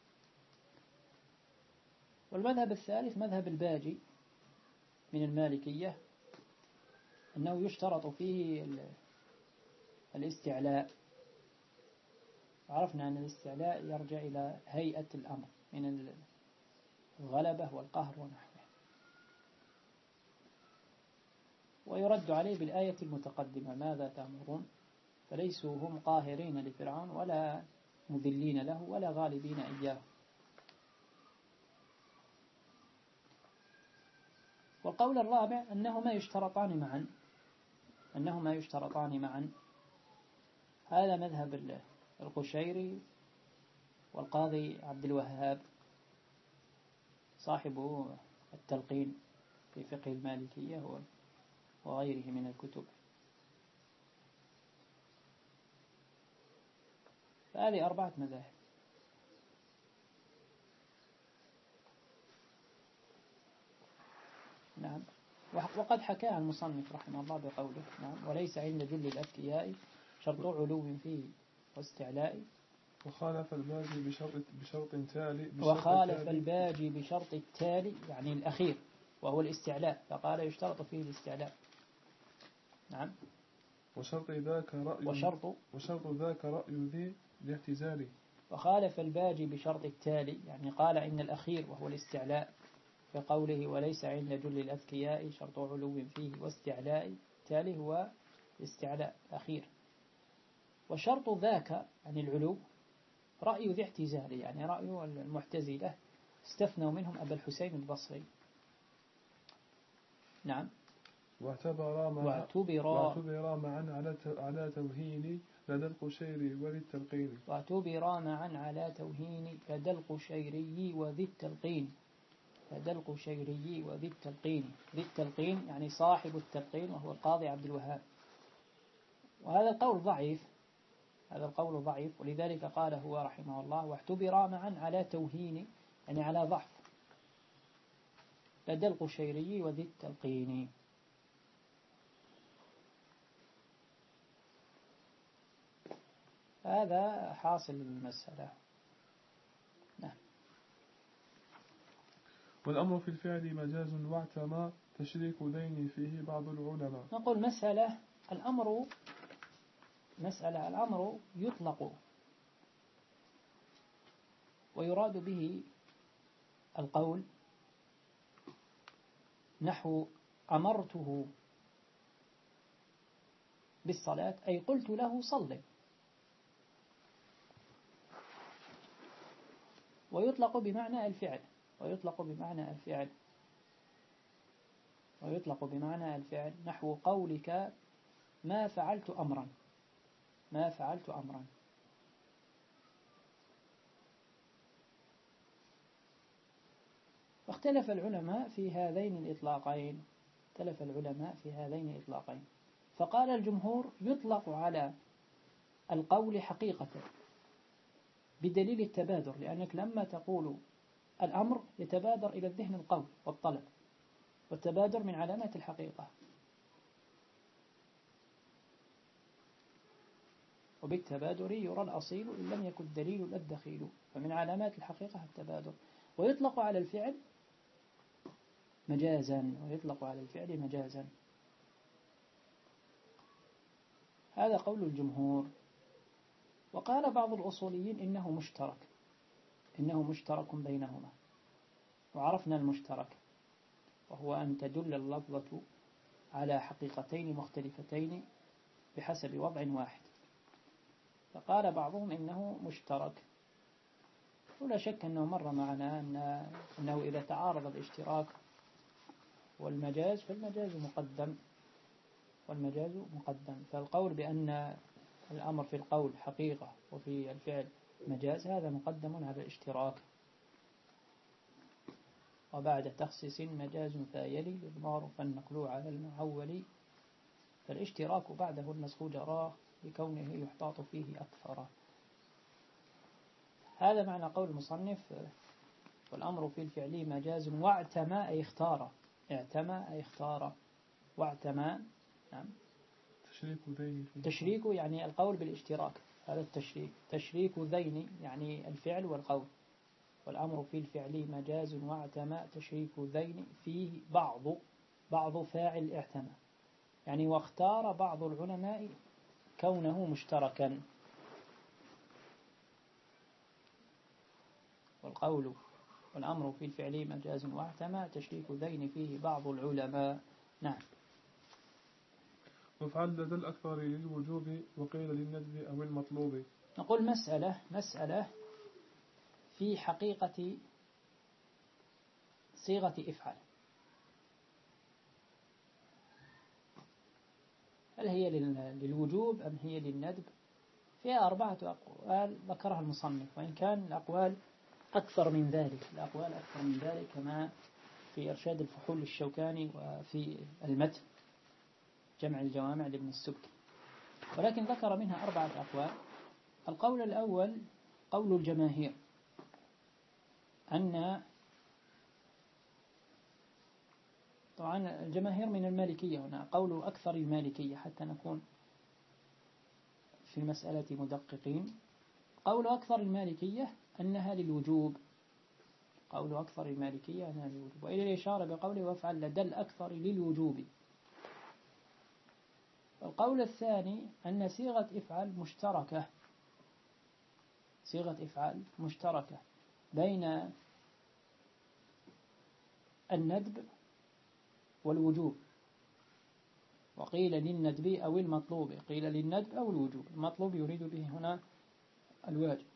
والمذهب الثالث مذهب الباجي من المالكية، أنه يشترط فيه الاستعلاء. عرفنا أن الاستعلاء يرجع إلى هيئة الأمر من الغلبة والقهر ونحوه. ويرد عليه بالآية المتقدمة ماذا تأمرون، فليسوا هم قاهرين لفرعون ولا مذلين له ولا غالبين إياه. والقول الرابع أنهما يشترطان معا أنهما يشترطان معا هذا مذهب القشيري والقاضي عبد الوهاب صاحب التلقين في فقه المالكية وغيره من الكتب. فهذه أربعة مذاهب. نعم. وقد حكاها المصنف رحمه الله بقوله نعم وليس عند جل الأذكياء شرط علو فيه واستعلاء. وخالف الباجي بشرط بشرط تالي بشرط وخالف تالي الباجي بشرط التالي يعني الأخير وهو الاستعلاء، فقال يشترط فيه الاستعلاء. نعم. وشرط ذاك رأي وشرط وشرط ذاك رأي ذي الاعتزال. وخالف الباجي بشرط التالي يعني قال إن الأخير وهو الاستعلاء في قوله وليس عند جل الأذكياء شرط علو فيه واستعلاء، تالي هو الاستعلاء الأخير. وشرط ذاك يعني العلو رأي ذي اعتزال يعني رأي المعتزلة استثنوا منهم أبا الحسين البصري. نعم. واعتبر مع واعتبر واعتبر معا على على توهين لدى القشيري وذي التلقين. واعتبر معا على توهين لدى القشيري وذي التلقين. لدى القشيري وذي التلقين. ذي التلقين يعني صاحب التلقين وهو القاضي عبد الوهاب. وهذا القول ضعيف هذا القول ضعيف ولذلك قال هو رحمه الله واعتبر معا على توهين يعني على ضعف لدى القشيري وذي التلقين. هذا حاصل المسألة. نعم. والأمر في الفعل مجاز واعتمى تشريك دين فيه بعض العلماء. نقول مسألة الأمر مسألة الأمر يطلق ويراد به القول نحو أمرته بالصلاة أي قلت له صلي. ويطلق بمعنى الفعل ويطلق بمعنى الفعل ويطلق بمعنى الفعل نحو قولك ما فعلت أمرا ما فعلت أمرا. واختلف العلماء في هذين الإطلاقين اختلف العلماء في هذين الإطلاقين فقال الجمهور يطلق على القول حقيقة بدليل التبادر، لأنك لما تقول الأمر يتبادر إلى الذهن القول والطلب، والتبادر من علامات الحقيقة، وبالتبادر يرى الأصيل إن لم يكن الدليل الدخيل، فمن علامات الحقيقة التبادر. ويطلق على الفعل مجازا ويطلق على الفعل مجازا. هذا قول الجمهور. وقال بعض الأصوليين إنه مشترك إنه مشترك بينهما. وعرفنا المشترك وهو أن تدل اللفظة على حقيقتين مختلفتين بحسب وضع واحد. فقال بعضهم إنه مشترك، ولا شك أنه مر معنا أن أنه إذا تعارض الاشتراك والمجاز فالمجاز مقدم والمجاز مقدم. فالقول بأن الأمر في القول حقيقة وفي الفعل مجاز هذا مقدم على الاشتراك. وبعد تخصيص مجاز فيلي يضمار فالنقل على المعول، فالاشتراك بعده النسخ جراه لكونه يحتاط فيه أكثر. هذا معنى قول المصنف والأمر في الفعل مجاز واعتمى أي اختار اعتمى أي اختار. واعتمى. نعم. تشريك ذين فيه تشريك يعني القول بالاشتراك، هذا التشريك. تشريك ذين يعني الفعل والقول، والأمر في الفعل مجاز واعتمى. تشريك ذين فيه بعض بعض فاعل اعتمى، يعني واختار بعض العلماء كونه مشتركا. والقول والأمر في الفعل مجاز واعتمى. تشريك ذين فيه بعض العلماء. نعم. وفعل لدى الأكثر للوجوب وقيل للندب أو المطلوب. نقول مسألة مسألة في حقيقة صيغة افعل، هل هي للوجوب أم هي للندب؟ فيها أربعة أقوال ذكرها المصنف، وإن كان الأقوال أكثر من ذلك، الأقوال أكثر من ذلك كما في إرشاد الفحول للشوكاني وفي المتن جمع الجوامع لابن السبكي، ولكن ذكر منها أربعة أقوال. القول الأول قول الجماهير أن، طبعا الجماهير من المالكية هنا، قول أكثر المالكية حتى نكون في المسألة مدققين. قول أكثر المالكية أنها للوجوب، قول أكثر المالكية أنها للوجوب، وإلى الإشارة بقوله وافعل لدى الأكثر للوجوب. القول الثاني أن صيغة افعل مشتركة، صيغة افعل مشتركة بين الندب والوجوب، وقيل للندب أو المطلوب، قيل للندب أو الوجوب، المطلوب يريد به هنا الواجب.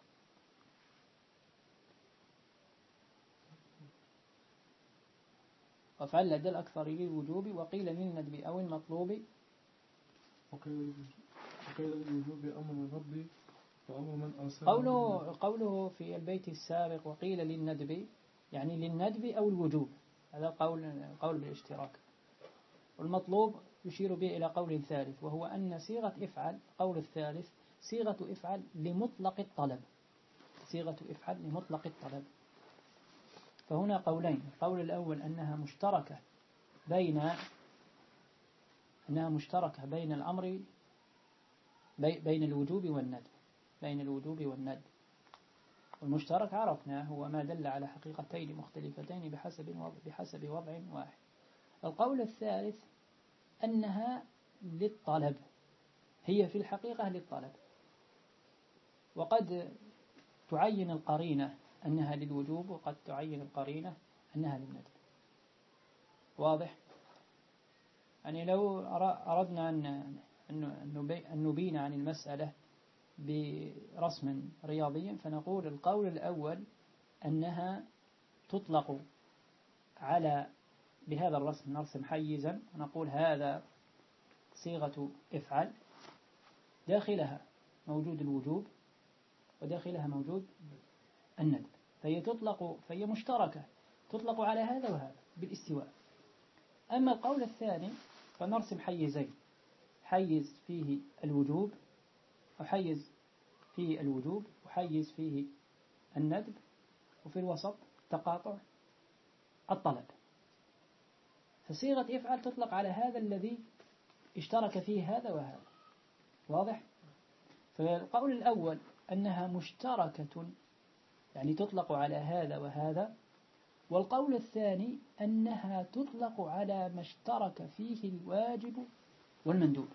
وفعل لدى الأكثر للوجوب وقيل للندب أو المطلوب. وقيل للوجوب أمر ربي وأمر من أرسل. قوله, قوله في البيت السابق وقيل للندب يعني للندب أو الوجوب، هذا قول قول بالاشتراك. والمطلوب يشير به إلى قول ثالث، وهو أن صيغة افعل، قول الثالث صيغة افعل لمطلق الطلب، صيغة افعل لمطلق الطلب. فهنا قولين، القول الأول أنها مشتركة بين أنها مشتركة بين الأمر بين الوجوب والندب، بين الوجوب والندب. والمشترك عرفنا هو ما دل على حقيقتين مختلفتين بحسب بحسب وضع واحد. القول الثالث أنها للطلب، هي في الحقيقة للطلب، وقد تعين القرينة أنها للوجوب، وقد تعين القرينة أنها للندب. واضح؟ يعني لو أردنا أن نبين عن المسألة برسم رياضي فنقول القول الأول أنها تطلق على، بهذا الرسم نرسم حيزا ونقول هذا صيغة افعل، داخلها موجود الوجوب وداخلها موجود الندب، فهي تطلق، فهي مشتركة تطلق على هذا وهذا بالاستواء. أما القول الثاني فنرسم حيزين، حيز فيه الوجوب وحيز فيه الوجوب وحيز فيه الندب، وفي الوسط تقاطع الطلب. فصيغة افعل تطلق على هذا الذي اشترك فيه هذا وهذا. واضح؟ فالقول الأول أنها مشتركة يعني تطلق على هذا وهذا، والقول الثاني أنها تطلق على ما اشترك فيه الواجب والمندوب.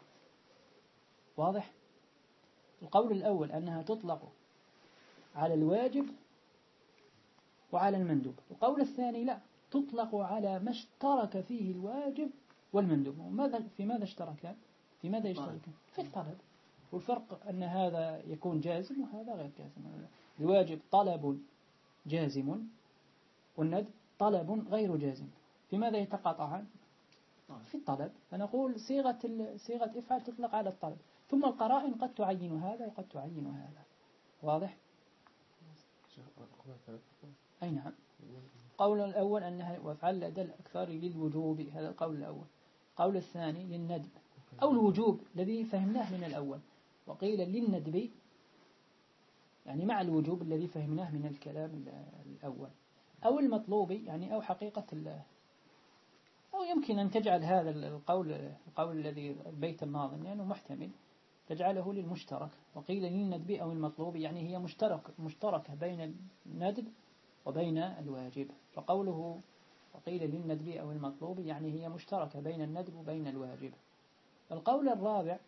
واضح؟ القول الأول أنها تطلق على الواجب وعلى المندوب، القول الثاني لا، تطلق على ما اشترك فيه الواجب والمندوب. وماذا في ماذا اشترك؟ في ماذا يشترك؟ في الطلب. والفرق أن هذا يكون جازم وهذا غير جازم. الواجب طلب جازم والندب طلب غير جازم. في ماذا يتقاطعان؟ في الطلب. فنقول صيغة صيغة افعل تطلق على الطلب، ثم القرائن قد تعين هذا وقد تعين هذا. واضح؟ أي نعم. القول الأول أنها وافعل لدى الأكثر للوجوب، هذا القول الأول. القول الثاني للندب أو الوجوب الذي فهمناه من الأول، وقيل للندب يعني مع الوجوب الذي فهمناه من الكلام الأول، أو المطلوب يعني أو حقيقة أو يمكن أن تجعل هذا القول القول الذي البيت الناظم لأنه يعني محتمل تجعله للمشترك. وقيل للندب أو المطلوب يعني هي مشترك مشتركة بين الندب وبين الواجب. فقوله وقيل للندب أو المطلوب يعني هي مشتركة بين الندب وبين الواجب. القول الرابع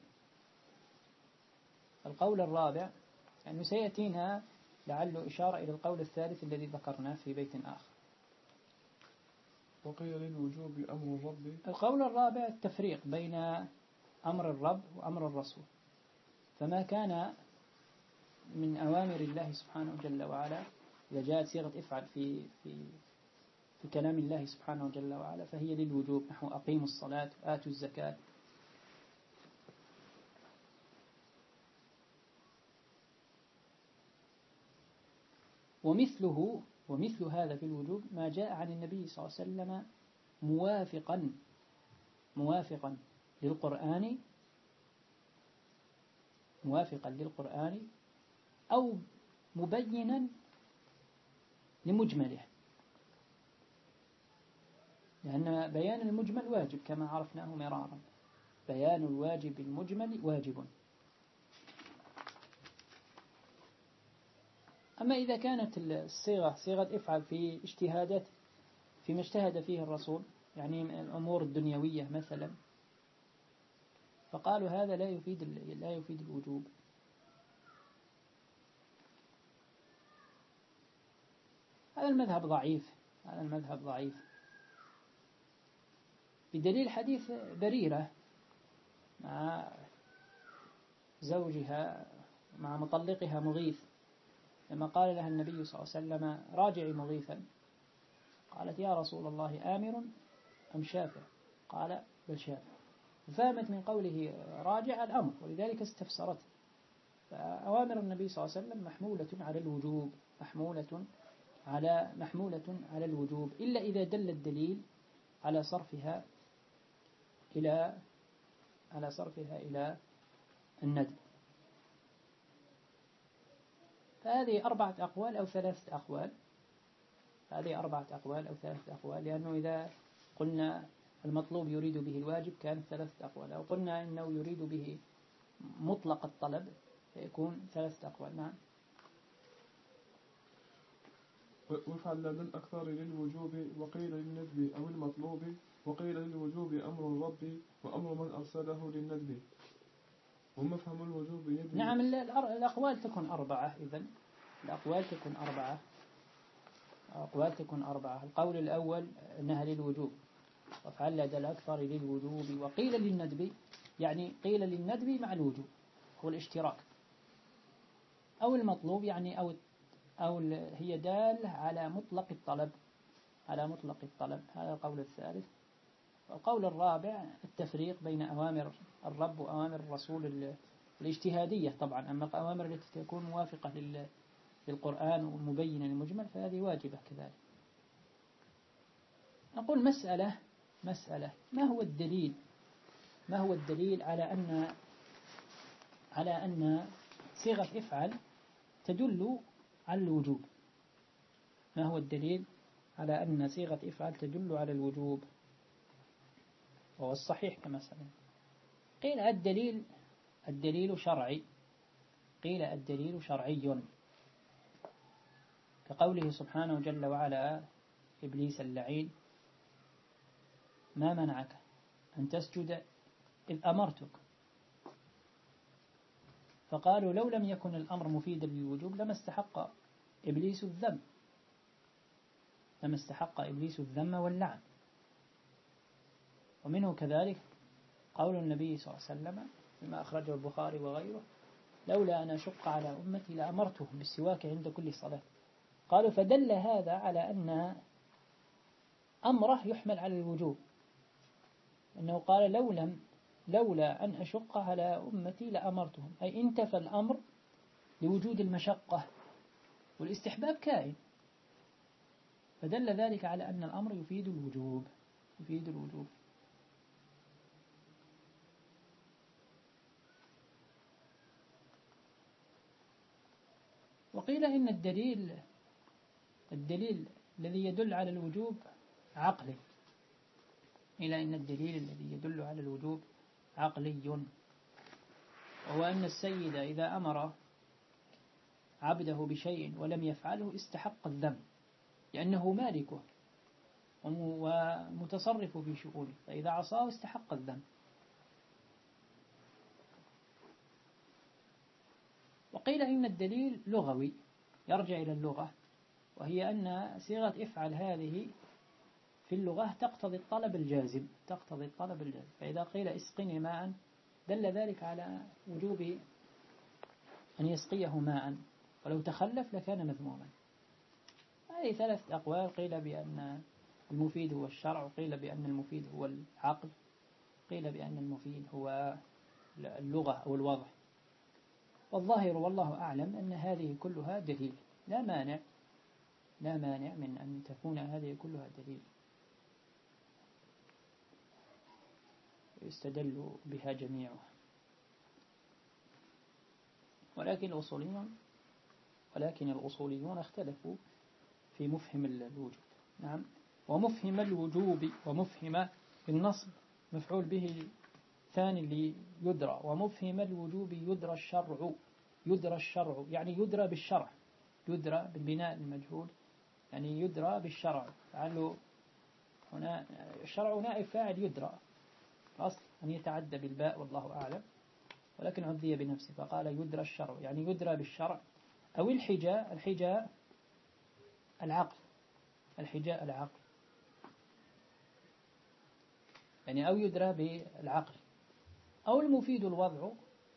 القول الرابع يعني سيأتينا لعله إشارة إلى القول الثالث الذي ذكرناه في بيت آخر. وقيل للوجوب أمر الرب. القول الرابع التفريق بين أمر الرب وأمر الرسول. فما كان من أوامر الله سبحانه جل وعلا إذا جاءت صيغة افعل في في في كلام الله سبحانه جل وعلا فهي للوجوب، نحو أقيموا الصلاة وآتوا الزكاة. ومثله ومثل هذا في الوجوب ما جاء عن النبي صلى الله عليه وسلم موافقا موافقا للقرآن موافقا للقرآن أو مبينا لمجمله، لأن بيان المجمل واجب كما عرفناه مرارا. بيان الواجب المجمل واجب. أما إذا كانت الصيغة صيغة افعل في اجتهادات فيما اجتهد فيه الرسول يعني الأمور الدنيوية مثلا، فقالوا هذا لا يفيد لا يفيد الوجوب. هذا المذهب ضعيف هذا المذهب ضعيف بدليل حديث بريرة مع زوجها مع مطلقها مغيث، لما قال لها النبي صلى الله عليه وسلم راجعي مغيثا، قالت يا رسول الله آمر أم شافع؟ قال بل شافع. فهمت من قوله راجع الأمر ولذلك استفسرته. فأوامر النبي صلى الله عليه وسلم محمولة على الوجوب محمولة على محمولة على الوجوب إلا إذا دل الدليل على صرفها إلى على صرفها إلى الندب. فهذه أربعة أقوال أو ثلاثة أقوال هذه أربعة أقوال أو ثلاثة أقوال لأنه إذا قلنا المطلوب يريد به الواجب كانت ثلاثة أقوال، أو قلنا إنه يريد به مطلق الطلب فيكون ثلاثة أقوال. نعم. وفعل للأكثر للوجوب وقيل للندب أو المطلوب وقيل للوجوب أمر الرب وأمر من أرسله للندب. ومفهم الوجوب يدل. نعم الأقوال تكون أربعة. إذن الأقوال تكون أربعة أقوال تكون أربعة. القول الأول أنها للوجوب وفعل لدى الأكثر للوجوب وقيل للندب يعني قيل للندب مع الوجوب هو الاشتراك، أو المطلوب يعني أو أو هي دال على مطلق الطلب على مطلق الطلب. هذا القول الثالث. القول الرابع التفريق بين أوامر الرب وأوامر الرسول الاجتهادية طبعا، أما الأوامر التي تكون موافقة للقرآن ومبينة للمجمل فهذه واجبة كذلك. نقول مسألة مسألة ما هو الدليل ما هو الدليل على أن على أن صيغة افعل تدل على الوجوب؟ ما هو الدليل على أن صيغة افعل تدل على الوجوب؟ وهو الصحيح كما سمعنا. قيل الدليل الدليل شرعي قيل الدليل شرعي كقوله سبحانه جل وعلا إبليس اللعين ما منعك أن تسجد إذ أمرتك، فقالوا لو لم يكن الأمر مفيدا للوجوب لما استحق إبليس الذم لما استحق إبليس الذم واللعن. ومنه كذلك قول النبي صلى الله عليه وسلم فيما أخرجه البخاري وغيره لولا أن أشق على أمتي لأمرتهم بالسواك عند كل صلاة. قالوا فدل هذا على أن أمره يحمل على الوجوب، أنه قال لو لم لولا أن أشق على أمتي لأمرتهم، أي انتفى الأمر لوجود المشقة والاستحباب كائن، فدل ذلك على أن الأمر يفيد الوجوب يفيد الوجوب. وقيل إن الدليل الدليل الذي يدل على الوجوب عقلي، إلى أن الدليل الذي يدل على الوجوب عقلي، وهو أن السيد إذا أمر عبده بشيء ولم يفعله استحق الذنب، لأنه مالكه ومتصرف في شؤونه، فإذا عصاه استحق الذنب. وقيل إن الدليل لغوي يرجع إلى اللغة، وهي أن صيغة افعل هذه في اللغة تقتضي الطلب الجازم، تقتضي الطلب الجازم، فإذا قيل اسقني ماء دل ذلك على وجوب أن يسقيه ماء، ولو تخلف لكان مذموما. هذه ثلاث أقوال، قيل بأن المفيد هو الشرع، وقيل بأن المفيد هو العقل، قيل بأن المفيد هو اللغة أو الوضع. والظاهر والله أعلم أن هذه كلها دليل، لا مانع لا مانع من أن تكون هذه كلها دليل يستدل بها جميعها. ولكن الأصوليون ولكن الأصوليون اختلفوا في مفهم الوجوب. نعم. ومفهم الوجوب ومفهم النصب مفعول به ثاني اللي يدرى، ومفهم الوجوب يدرى الشرع، يدرى الشرع يعني يدرى بالشرع، يدرى بالبناء المجهول يعني يدرى بالشرع، لعله هنا الشرع نائب فاعل يدرى، أصل أن يتعدى بالباء والله أعلم، ولكن عدي بنفسه فقال يدرى الشرع يعني يدرى بالشرع، أو الحجاء الحجاء العقل الحجاء العقل يعني أو يدرى بالعقل، أو المفيد الوضع.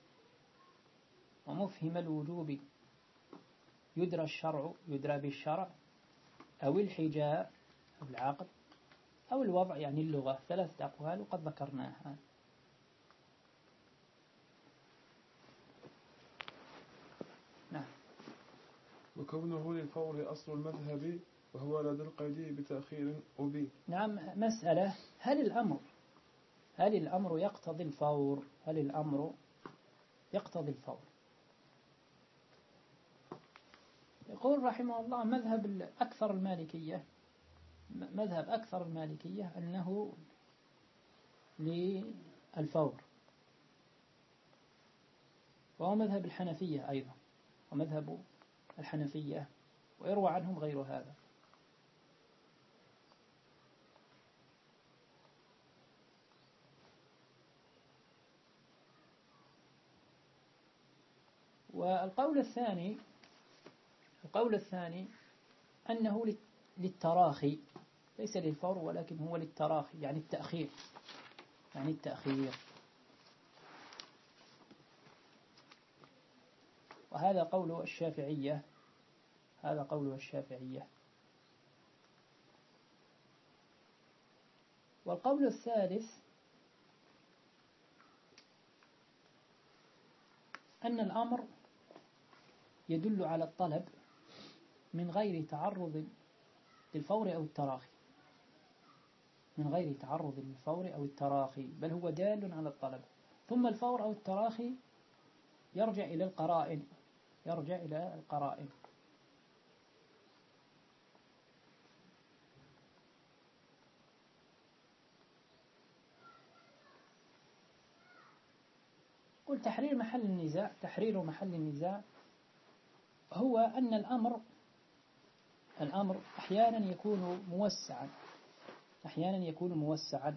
ومفهم الوجوب يدرى الشرع يدرى بالشرع، أو الحجاء العقل، أو الوضع يعني اللغة. ثلاثة أقوال وقد ذكرناها. نعم. وكونه للفور أصل المذهب، وهو لدى القيدي بتأخير أبي. نعم. مسألة: هل الأمر هل الأمر يقتضي الفور؟ هل الأمر يقتضي الفور؟ يقول رحمه الله مذهب أكثر المالكية مذهب أكثر المالكية أنه للفور، وهو مذهب الحنفية أيضا، ومذهب الحنفية ويروى عنهم غير هذا. والقول الثاني القول الثاني أنه للتراخي، ليس للفور ولكن هو للتراخي يعني التأخير يعني التأخير وهذا قول الشافعية هذا قول الشافعية. والقول الثالث أن الأمر يدل على الطلب من غير تعرض للفور أو التراخي من غير تعرض للفور أو التراخي بل هو دال على الطلب. ثم الفور أو التراخي يرجع إلى القرائن يرجع إلى القرائن قل تحرير محل النزاع تحرير محل النزاع هو أن الأمر الأمر أحيانا يكون موسعا أحيانا يكون موسعا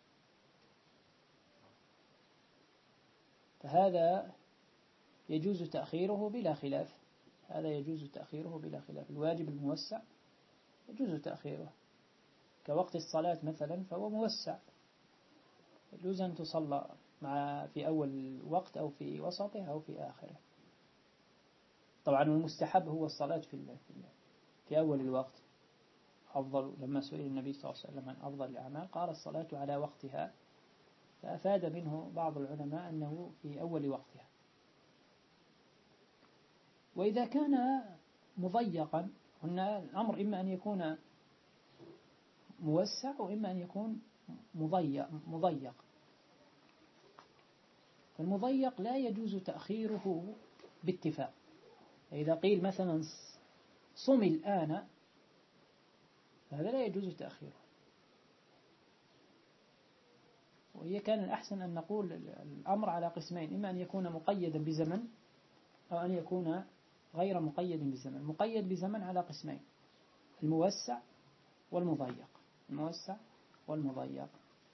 فهذا يجوز تأخيره بلا خلاف هذا يجوز تأخيره بلا خلاف. الواجب الموسع يجوز تأخيره كوقت الصلاة مثلا فهو موسع يجوز أن تصلى مع في أول وقت أو في وسطه أو في آخره. طبعا المستحب هو الصلاة في في أول الوقت أفضل. لما سئل النبي صلى الله عليه وسلم عن أفضل الأعمال قال الصلاة على وقتها، فأفاد منه بعض العلماء أنه في أول وقتها. وإذا كان مضيقا هنا الأمر إما أن يكون موسع وإما أن يكون مضيق مضيق فالمضيق لا يجوز تأخيره باتفاق. إذا قيل مثلا صم الآن هذا لا يجوز تأخيره وهي كان الأحسن أن نقول الأمر على قسمين، إما أن يكون مقيدا بزمن أو أن يكون غير مقيد بزمن. مقيد بزمن على قسمين: الموسع والمضيق. الموسع والمضيق.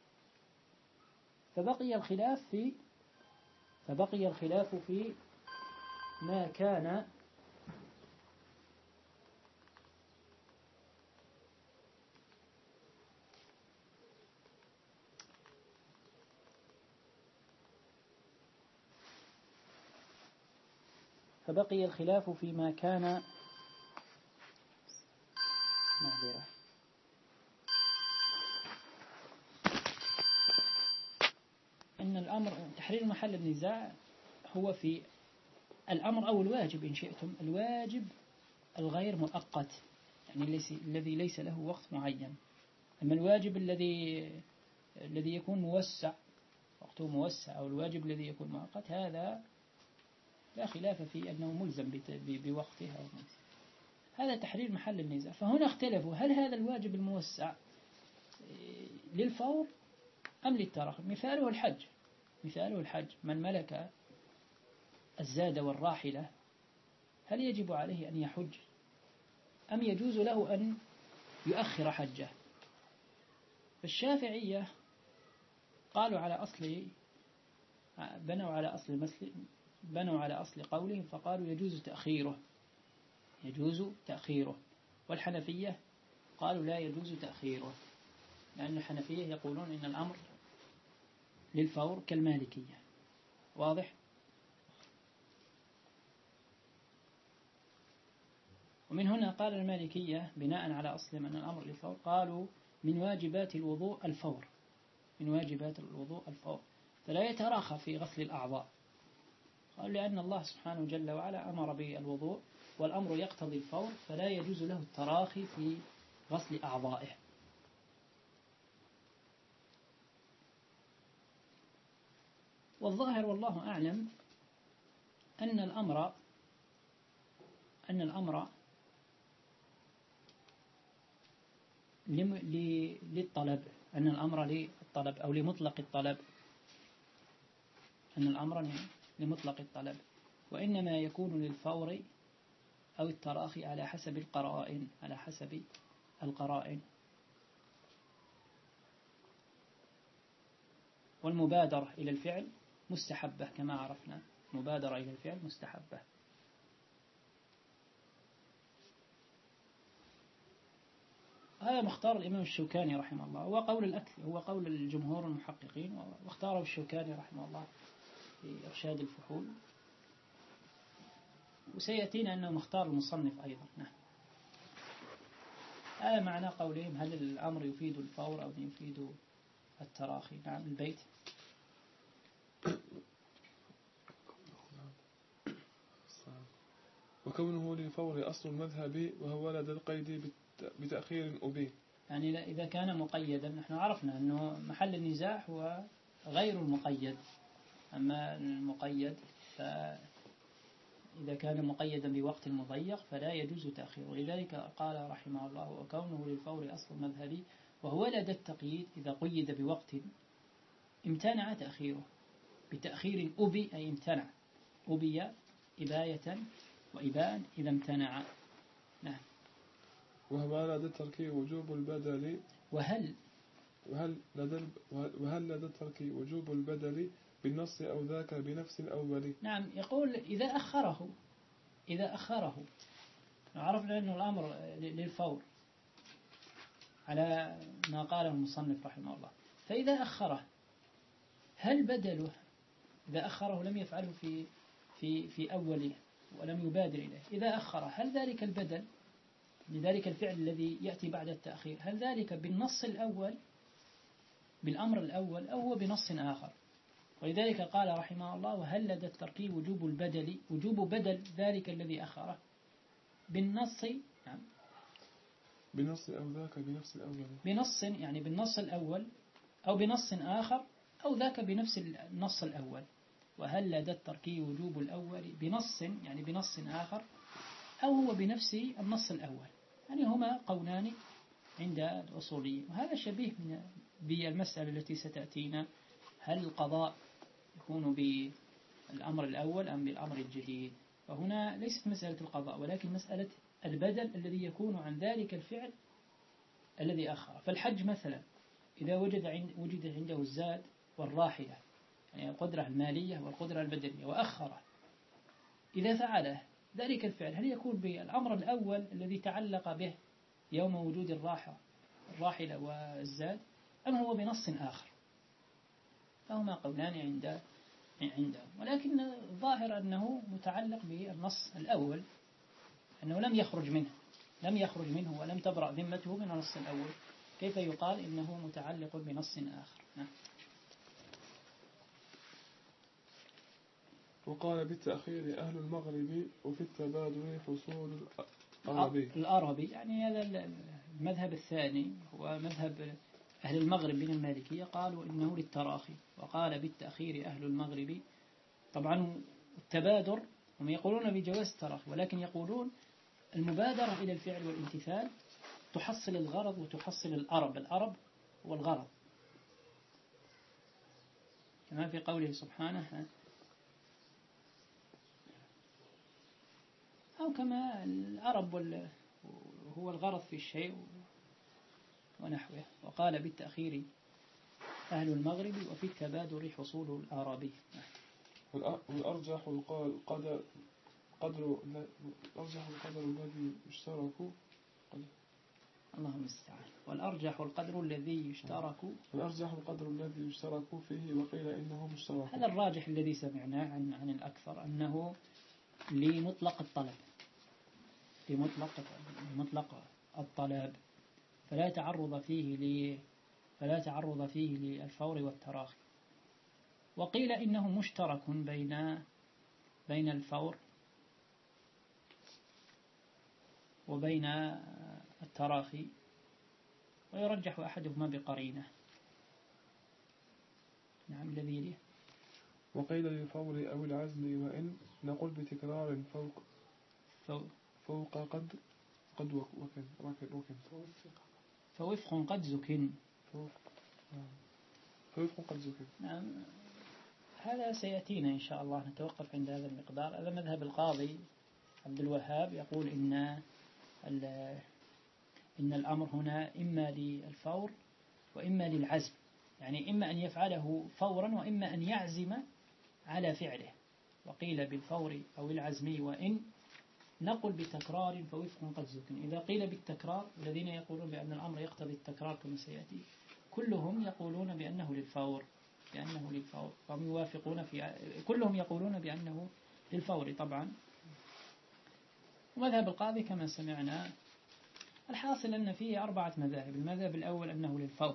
فبقي الخلاف في فبقي الخلاف في ما كان فبقي الخلاف فيما كان معذرة أن الأمر تحرير محل النزاع هو في الأمر أو الواجب إن شئتم، الواجب الغير مؤقت، يعني الذي ليس له وقت معين. أما الواجب الذي الذي يكون موسع وقته موسع أو الواجب الذي يكون مؤقت هذا لا خلاف في أنه ملزم بوقته. هذا تحرير محل النزاع. فهنا اختلفوا هل هذا الواجب الموسع للفور أم للتراخي. مثاله الحج مثاله الحج من ملك الزاد والراحلة هل يجب عليه أن يحج أم يجوز له أن يؤخر حجه؟ فالشافعية قالوا على أصل بنوا على أصل مثل بنوا على أصل قولهم فقالوا يجوز تأخيره يجوز تأخيره والحنفية قالوا لا يجوز تأخيره، لأن الحنفية يقولون إن الأمر للفور كالمالكية. واضح؟ ومن هنا قال المالكية بناء على أصلهم أن الأمر للفور قالوا من واجبات الوضوء الفور من واجبات الوضوء الفور فلا يتراخى في غسل الأعضاء. قالوا لأن الله سبحانه جل وعلا أمر بالوضوء والأمر يقتضي الفور فلا يجوز له التراخي في غسل أعضائه. والظاهر والله أعلم أن الأمر أن الأمر للطلب أن الأمر للطلب أو لمطلق الطلب أن الأمر لمطلق الطلب وإنما يكون للفور أو التراخي على حسب القرائن على حسب القرائن. والمبادرة إلى الفعل مستحبة كما عرفنا، مبادرة إلى الفعل مستحبة. هذا مختار الإمام الشوكاني رحمه الله، هو قول الأكثر هو قول الجمهور المحققين، واختاره الشوكاني رحمه الله في إرشاد الفحول، وسيأتينا أنه مختار المصنف أيضا. نعم. هذا معنى قولهم هل الأمر يفيد الفور أو يفيد التراخي. نعم. البيت وكونه للفور أصل المذهب وهو لدى القيد بتأخير أبين. يعني إذا كان مقيدا نحن عرفنا أنه محل النزاع هو غير المقيد، أما المقيد فإذا كان مقيدا بوقت مضيق فلا يجوز تأخيره. ولذلك قال رحمه الله وكونه للفور أصل المذهب وهو لدى التقييد إذا قيد بوقت امتنع تأخيره بتأخير أبي أي امتنع أبي إباية وإباء إذا امتنع. نعم. وهل لدى الترك وجوب البدل وهل وهل لدى وهل لدى الترك وجوب البدل بالنص أو ذاك بنفس الأول. نعم. يقول إذا أخره إذا أخره عرفنا أنه الأمر للفور على ما قاله المصنف رحمه الله، فإذا أخره هل بدله إذا أخره لم يفعله في في في أوله ولم يبادر إليه، إذا أخره هل ذلك البدل لذلك الفعل الذي يأتي بعد التأخير هل ذلك بالنص الأول بالأمر الأول أو هو بنص آخر؟ ولذلك قال رحمه الله وهل لدى الترك وجوب البدل وجوب بدل ذلك الذي أخره بالنص. نعم. بنص أو ذاك بنفس الأول بنص يعني بالنص الأول أو بنص آخر أو ذاك بنفس النص الأول. وهل لدى الترك وجوب الأول بنص يعني بنص آخر أو هو بنفس النص الأول، يعني هما قولان عند الأصوليين. وهذا شبيه بالمسألة التي ستأتينا هل القضاء يكون بالأمر الأول أم بالأمر الجديد؟ فهنا ليست مسألة القضاء ولكن مسألة البدل الذي يكون عن ذلك الفعل الذي أخر. فالحج مثلا إذا وجد عند وجد عنده الزاد والراحلة، يعني القدرة المالية والقدرة البدنية، وأخره، إذا فعله ذلك الفعل هل يكون بالأمر الأول الذي تعلق به يوم وجود الراحة الراحلة والزاد، أم هو بنص آخر؟ فهما قولان عند عندهم، ولكن الظاهر أنه متعلق بالنص الأول، أنه لم يخرج منه لم يخرج منه ولم تبرأ ذمته من النص الأول، كيف يقال إنه متعلق بنص آخر؟ نعم. وقال بالتأخير أهل المغرب وفي التبادل حصول العربي. العربي يعني هذا المذهب الثاني هو مذهب أهل المغرب من المالكية، قالوا إنه للتراخي. وقال بالتأخير أهل المغرب، طبعا التبادر هم يقولون بجواز التراخي، ولكن يقولون المبادرة إلى الفعل والامتثال تحصل الغرض وتحصل الأرب. الأرب هو الغرض، كما في قوله سبحانه، أو كما الأرب هو الغرض في الشيء ونحوه. وقال بالتأخير أهل المغرب وفي التبادر حصول الأعرابي. والأرجح القدر قدر الأرجح القدر الذي يشترك اللهم استعان والأرجح القدر الذي يشترك الأرجح القدر الذي يشترك فيه، وقيل إنه مشترك. هذا الراجح الذي سمعناه عن عن الأكثر، أنه لمطلق الطلب لمطلق مطلق الطلب فلا تعرض فيه ل فلا تعرض فيه للفور والتراخي. وقيل إنه مشترك بين بين الفور وبين التراخي، ويرجح أحدهما بقرينة. نعم الذي يليه. وقيل للفور أو العزم وإن نقول بتكرار فوق فوق, فوق قد قد وكن وكن وكن فوفق قد زكن فوفق قد زكن. نعم هذا سيأتينا إن شاء الله، نتوقف عند هذا المقدار. هذا مذهب القاضي عبد الوهاب، يقول إن إن الأمر هنا إما للفور وإما للعزم، يعني إما أن يفعله فورا وإما أن يعزم على فعله. وقيل بالفور أو العزمي وإن نقل بتكرار فوفق قد زكن. إذا قيل بالتكرار، الذين يقولون بأن الأمر يقتضي التكرار كما سيأتي كلهم يقولون بأنه للفور بأنه للفور فهم يوافقون في كلهم يقولون بأنه للفور طبعا. ومذهب القاضي كما سمعنا، الحاصل أن فيه أربعة مذاهب. المذهب الأول أنه للفور،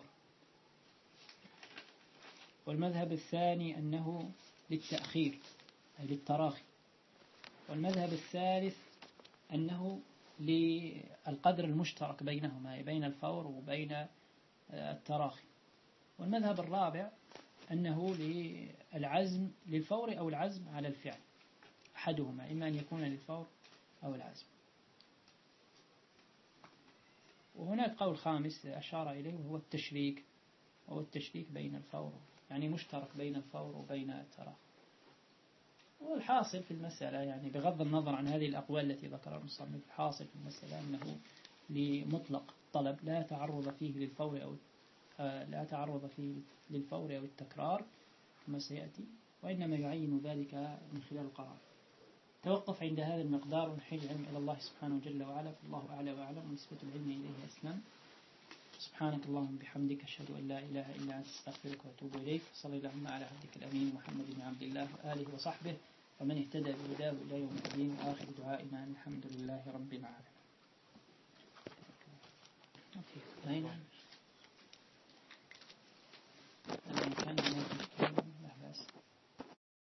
والمذهب الثاني أنه للتأخير أي للتراخي، والمذهب الثالث أنه للقدر المشترك بينهما أي بين الفور وبين التراخي، والمذهب الرابع أنه للعزم للفور أو العزم على الفعل، أحدهما إما أن يكون للفور أو العزم. وهناك قول خامس أشار إليه وهو التشريك، وهو التشريك بين الفور، يعني مشترك بين الفور وبين التراخي. والحاصل في المسألة يعني بغض النظر عن هذه الأقوال التي ذكرها المصنف، الحاصل في المسألة أنه لمطلق طلب لا تعرض فيه للفور أو لا تعرض فيه للفور أو التكرار كما سيأتي، وإنما يعين ذلك من خلال القرار. توقف عند هذا المقدار ونحيل العلم إلى الله سبحانه جل وعلا، فالله أعلى وأعلم ونسبة العلم إليه أسلم. سبحانك اللهم بحمدك أشهد أن لا إله إلا أنت أستغفرك وأتوب إليك. صلى اللهم على عبدك الأمين محمد بن عبد الله وآله وصحبه ومن اهتدى بهداه إلى يوم الدين. وآخر دعائنا الحمد لله رب العالمين. أوكي.